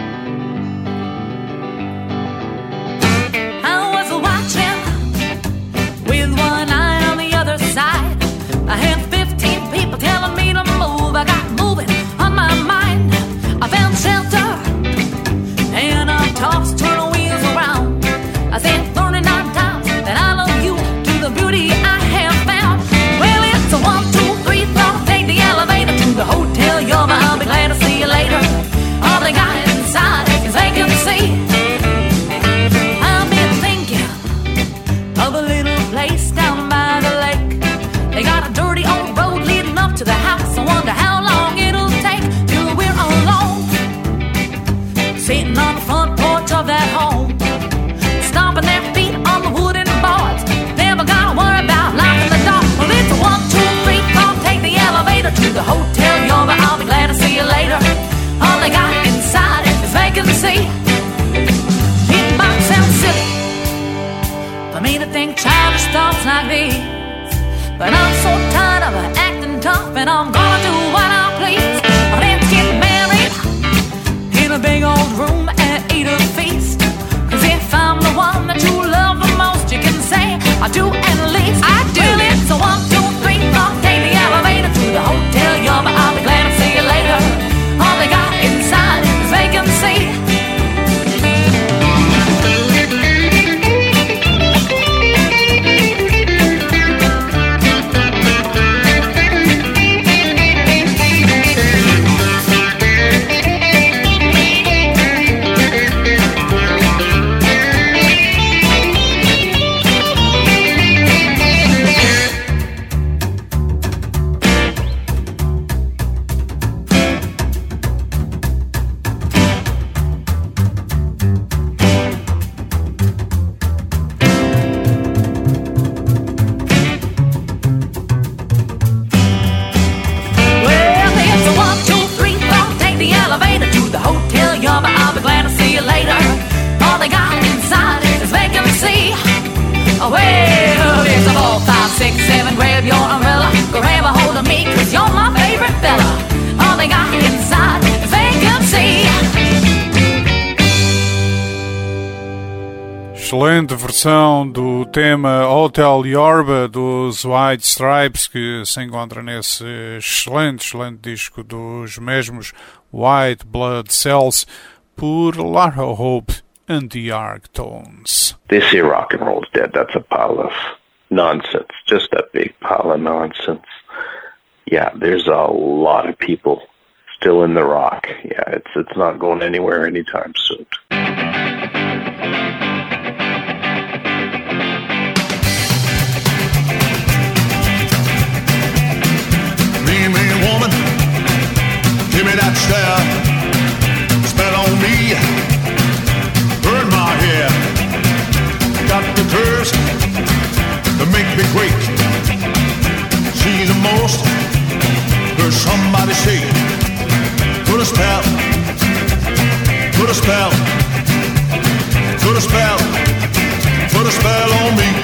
I was watching with one eye on the other side. I had fifteen people telling me to move. I got moving on my mind. I found shelter and I tossed turtle wheels around. I said thirty-nine times that I love you to the beauty I have found. Well, it's a one, two, three, four. Take the elevator to the hotel. You're my, I'll be glad to see you later. All they got inside is vacancy. I've been thinking of a little place down by the lake. They got a dirty old road leading up to the house. I wonder how long it'll take till we're alone, sitting on the front porch of that home, stomping their feet on the wooden boards. Never gotta worry about locking the door. Well, it's a one, two, three, four. Take the elevator to the hotel. You're but I'll be glad to see you later. All they got inside is vacancy. It might sound silly for me to think childish thoughts like these, but I'm so tired of acting tough, and I'm gonna do what I please. Let's get married in a big old room and eat a feast. Cause if I'm the one that you love the most, you can say I do at least. I do. Well, it's a one, two, three, four. Take the elevator to the hotel. You're but I'll be glad to see you later. All they got inside is vacancy. Excelente versão do tema Hotel Yorba dos White Stripes, que se encontra nesse excelente, excelente disco dos mesmos White Blood Cells, por Lara Hope and the Arc Tones. They say rock and roll's dead. That's a pile of nonsense. Just a big pile of nonsense. Yeah, there's a lot of people still in the rock. Yeah, it's it's not going anywhere anytime soon. Mean, mean woman, give me that stare. Spell on me, burn my hair. Got the curves that make me quake. She's the most, heard somebody say. Put a spell, put a spell, put a spell, put a spell on me.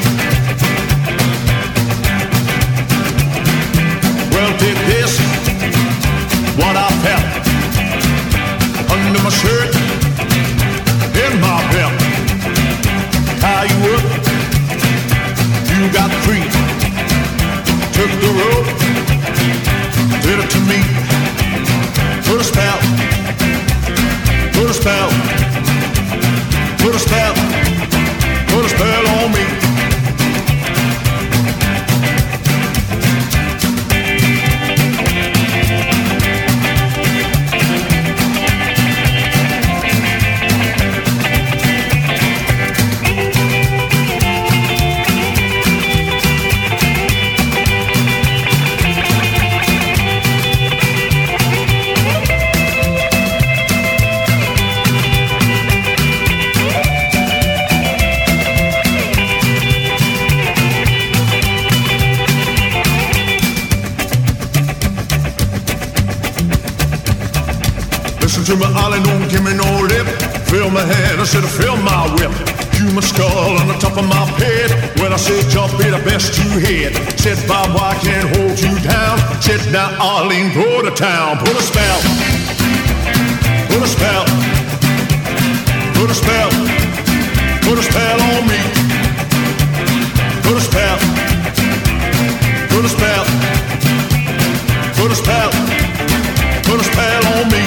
Well, did this, what I felt under my shirt, in my belt. Tie you up, you got free. Took the rope, did it to me. Put a spell, put a spell, put a spell, put a spell on me. to me, Ollie, don't give me no lip. Fill my head, I said, fill my whip. You my skull on the top of my head. When I say jump, be the best you hit. Said Bob, I can't hold you down. Said now, Arlene, go to town. Put a spell. Put a spell. Put a spell. Put a spell on me. Put a spell. Put a spell. Put a spell. Put a spell on me.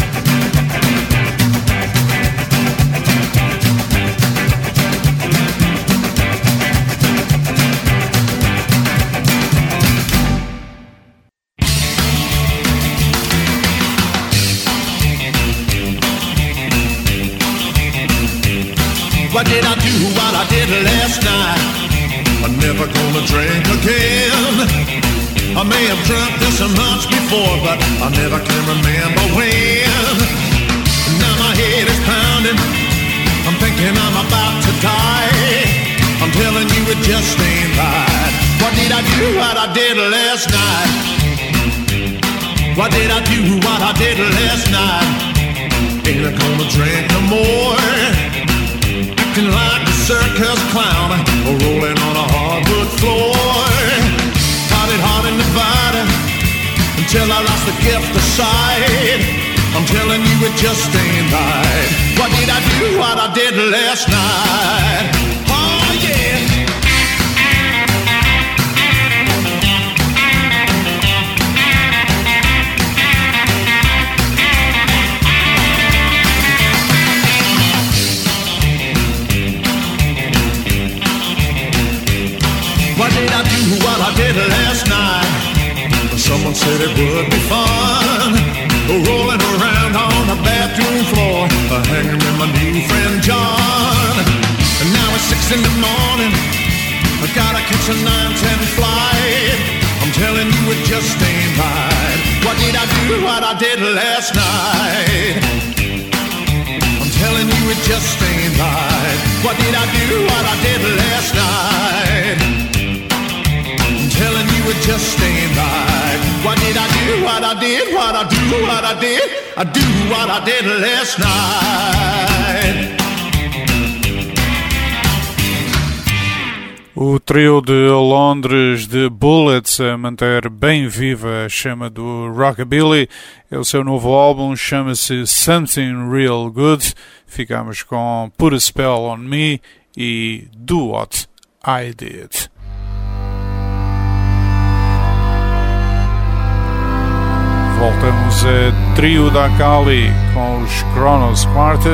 What did I do? What I did last night? I'm never gonna drink again. I may have drunk this much before, but I never can remember when. Now my head is pounding. I'm thinking I'm about to die. I'm telling you it just ain't right. What did I do? What I did last night? What did I do? What I did last night? Ain't I gonna drink no more? Acting like a circus clown, or rolling on a hardwood floor. Partied hard in Nevada until I lost the gift of sight. I'm telling you it just ain't right. What did I do? What I did last night? Oh yeah. What did I do? What I did last night? Someone said it would be fun, rolling around on the bathroom floor, hanging with my new friend John. And now it's six in the morning, I gotta catch a nine ten flight. I'm telling you it just ain't right. What did I do? What I did last night? I'm telling you it just ain't right. What did I do? What I did last night? Telling you it just ain't right. What did I do? What I did? What I do? What I did? I do what I did last night. O trio de Londres de Bullets a manter bem viva a chama do Rockabilly. É o seu novo álbum, chama-se Something Real Good. Ficamos com Put a Spell on Me e Do What I Did. Voltamos a Trio da Cali com os Kronos Quartet.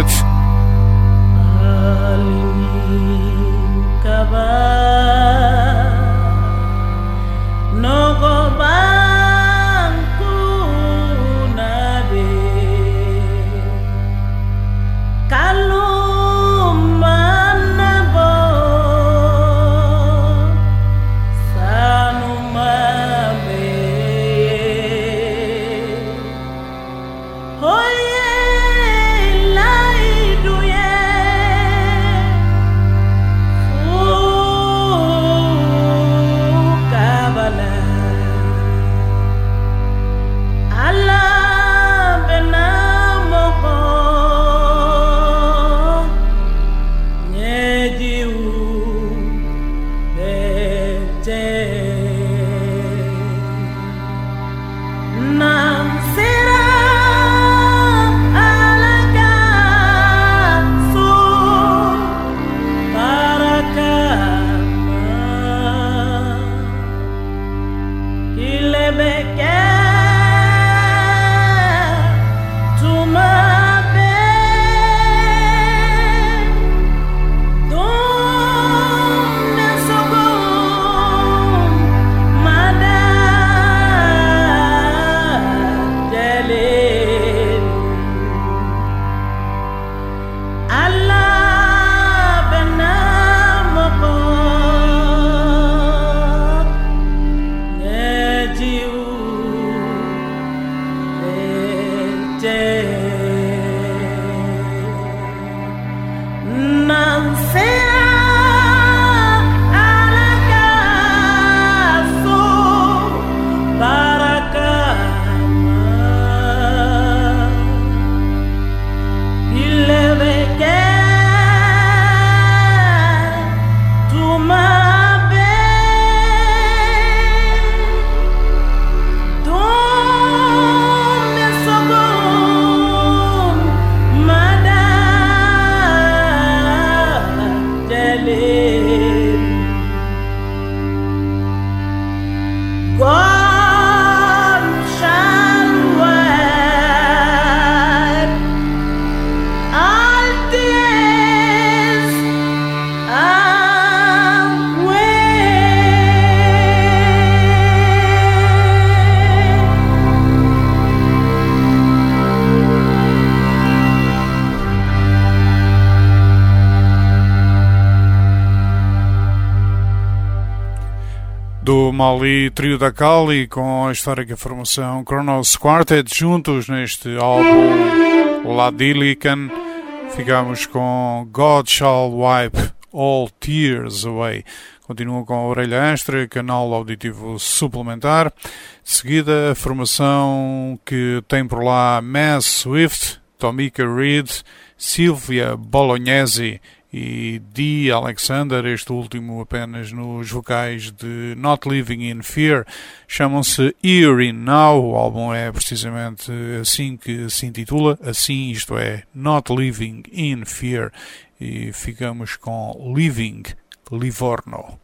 Mali Trio da Cali com a histórica formação Kronos Quartet juntos neste álbum Ladilican. Ficamos com God Shall Wipe All Tears Away. Continuam com a Orelha Extra, canal auditivo suplementar. De seguida, a formação que tem por lá Mass Swift, Tomika Reed, Silvia Bolognesi e Dee Alexander, este último apenas nos vocais de Not Living in Fear. Chamam-se Here in Now, o álbum é precisamente assim que se intitula, assim, isto é, Not Living in Fear, e ficamos com Living Livorno.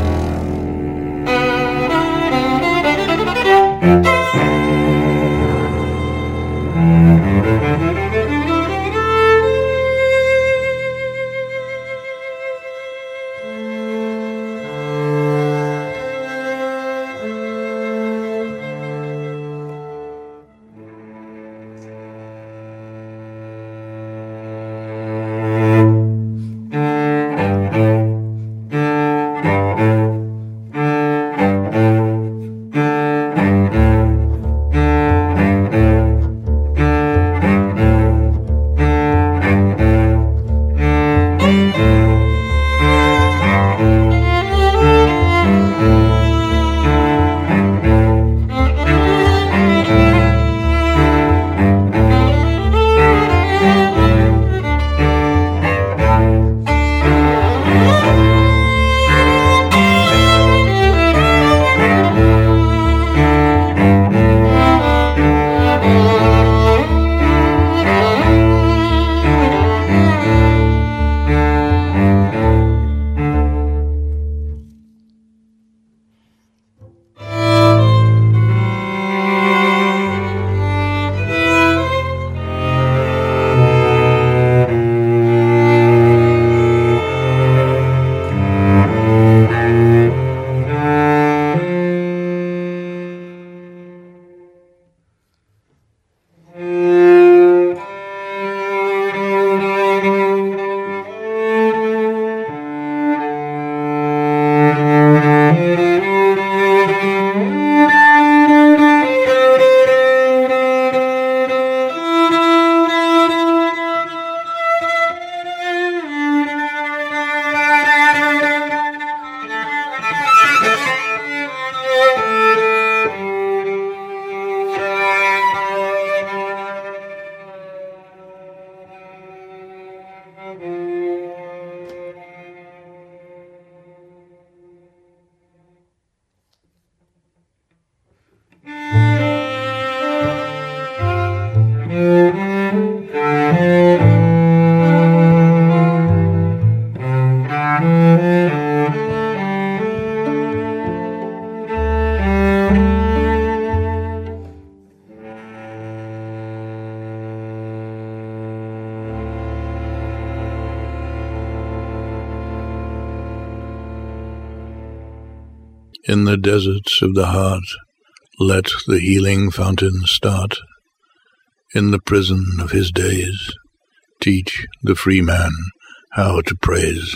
In the deserts of the heart, let the healing fountain start. In the prison of his days, teach the free man how to praise.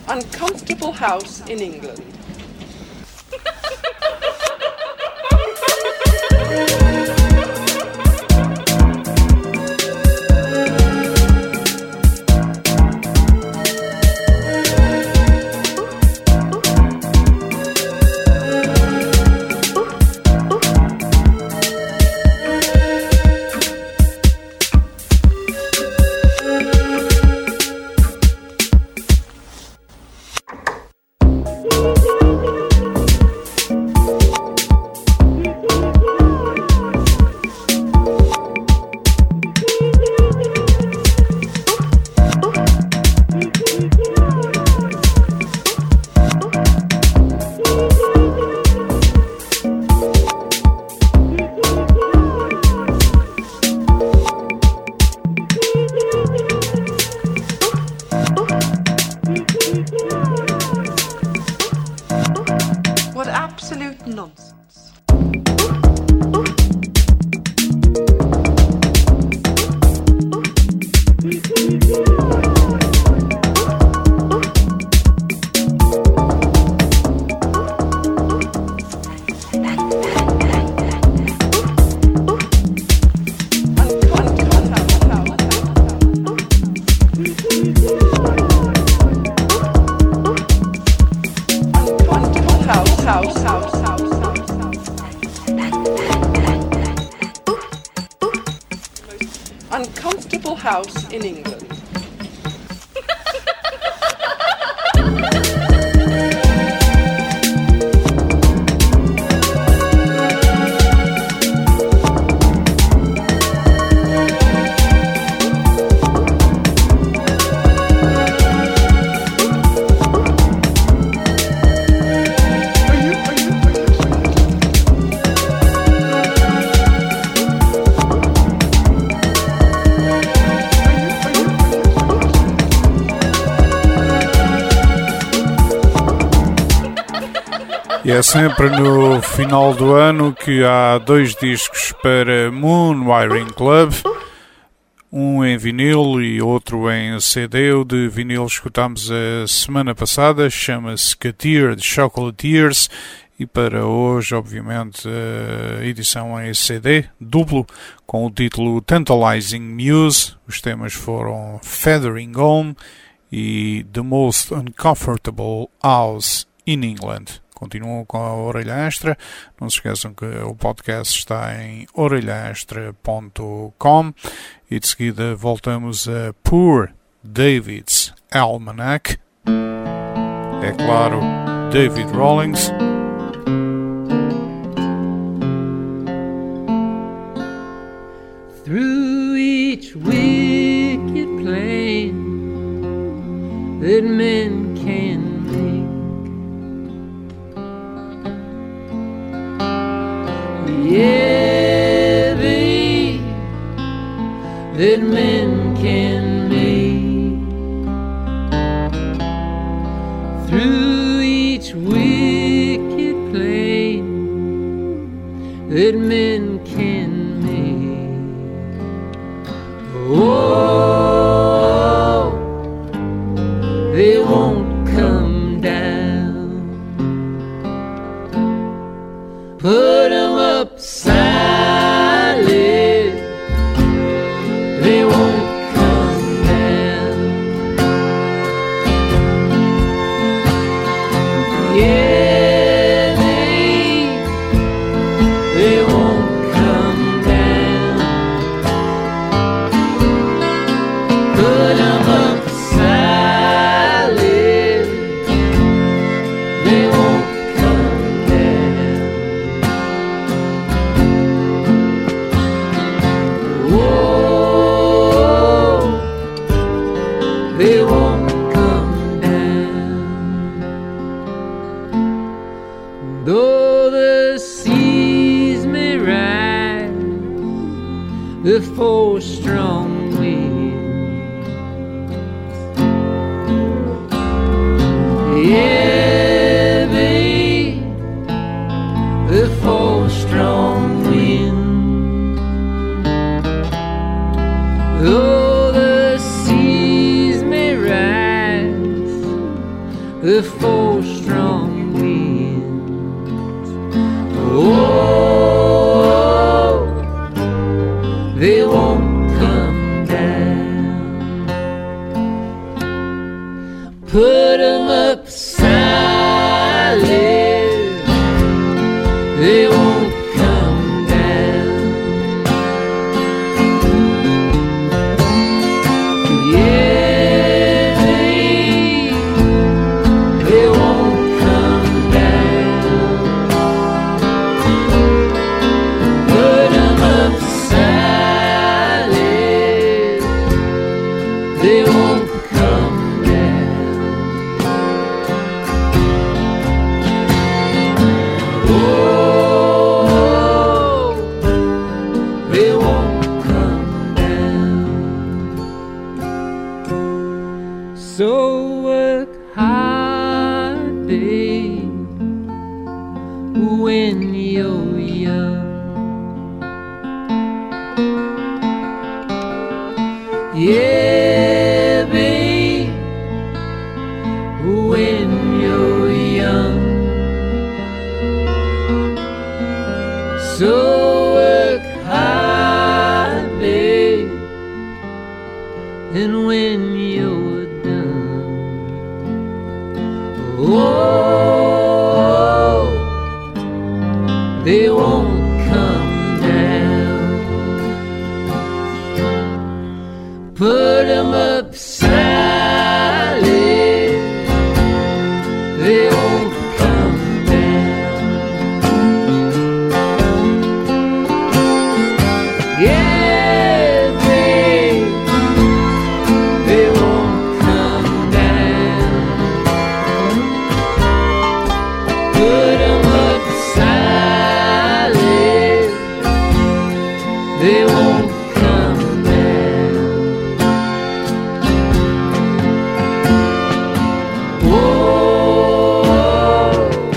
uncomfortable house in England. Uncomfortable house in England. E é sempre no final do ano que há dois discos para Moon Wiring Club, um em vinil e outro em C D. O de vinil escutámos a semana passada, chama-se Katir de Chocolatiers, e para hoje, obviamente, a edição em C D, duplo, com o título Tantalizing Muse. Os temas foram Feathering Home e The Most Uncomfortable House in England. Continuam com a Orelha Extra. Não se esqueçam que o podcast está em orelha extra ponto com e de seguida voltamos a Poor David's Almanac. É claro, David Rawlings. Through each wicked plan that men can heavy that men can make, through each wicked plan that men can make. Oh, they won't come down. Put them up silent, they won't come down. Yeah, they, they won't come down. Put them up silent, they won't come down. They won't come down. Though the seas may rise before strong winds, yeah, babe, before strong winds. Though the seas may rise the four strong winds. Oh, they won't come down. Put them upside, they won't come down. Yeah, they, they won't come down. Put them upside, they won't come down. Oh, they won't come down. So work hard, babe, when you're young. Yeah, babe, when you're young. So work hard, babe, and when you're done, oh, they won't come down. Put them upside, they won't come down. Yeah, babe, they won't come down. Put them upside, they won't come down. Whoa.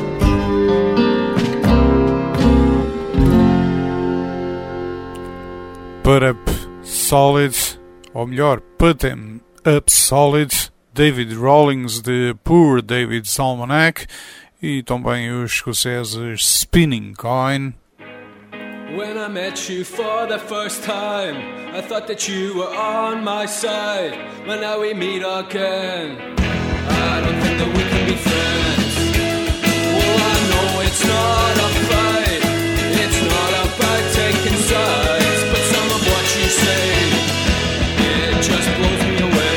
Put Up Solid, ou melhor, Put Them Up Solid, David Rawlings de Poor David's Almanac, e também os escoceses Spinning Coin. When I met you for the first time, I thought that you were on my side. But now we meet again, I don't think that we can be friends. Well, I know it's not a fight, it's not about taking sides, but some of what you say, it just blows me away.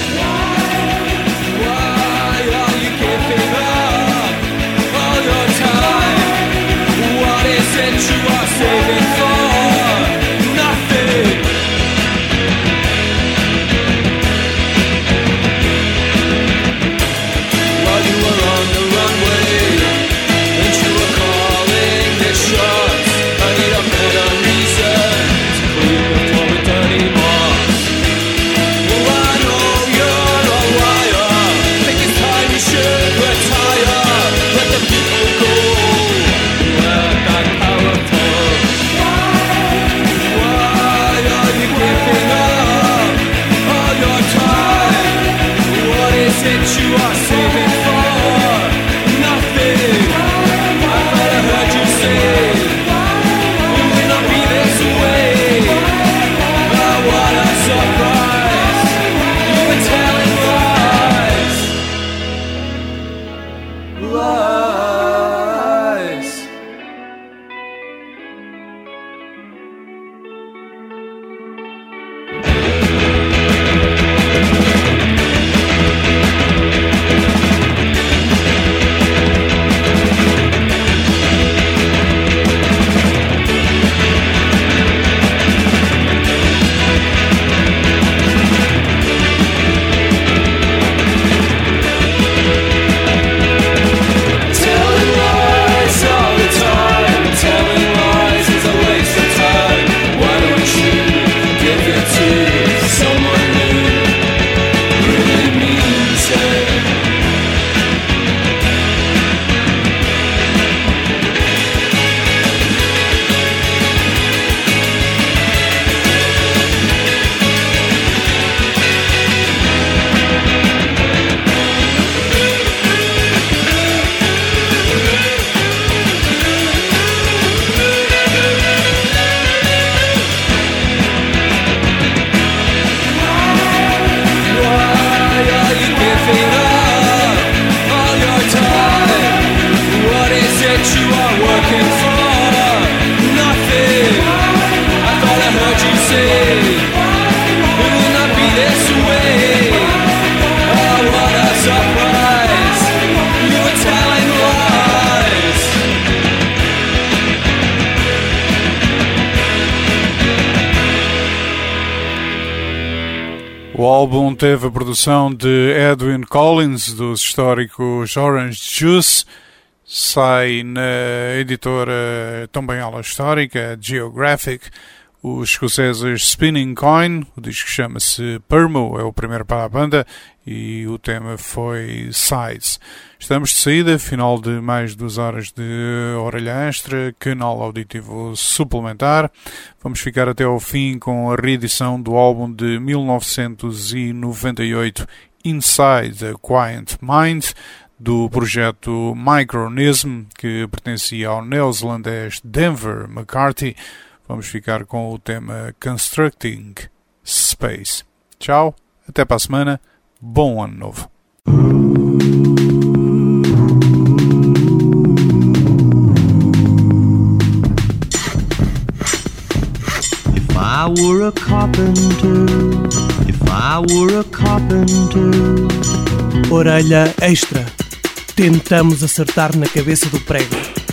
Why are you giving up all your time? What is it you are saving for? Nothing. teve a produção de Edwyn Collins, dos históricos Orange Juice. Sai na editora também ela histórica, Geographic. Os escoceses Spinning Coin, o disco chama-se Permo, é o primeiro para a banda, e o tema foi Sides. Estamos de saída, final de mais duas horas de Orelha Extra, canal auditivo suplementar. Vamos ficar até ao fim com a reedição do álbum de mil novecentos e noventa e oito, Inside a Quiet Mind, do projeto Micronism, que pertencia ao neozelandês Denver McCarthy. Vamos ficar com o tema Constructing Space. Tchau, até para a semana. Bom ano novo. If I were a carpenter, if I were a carpenter. Orelha Extra. Tentamos acertar na cabeça do prego.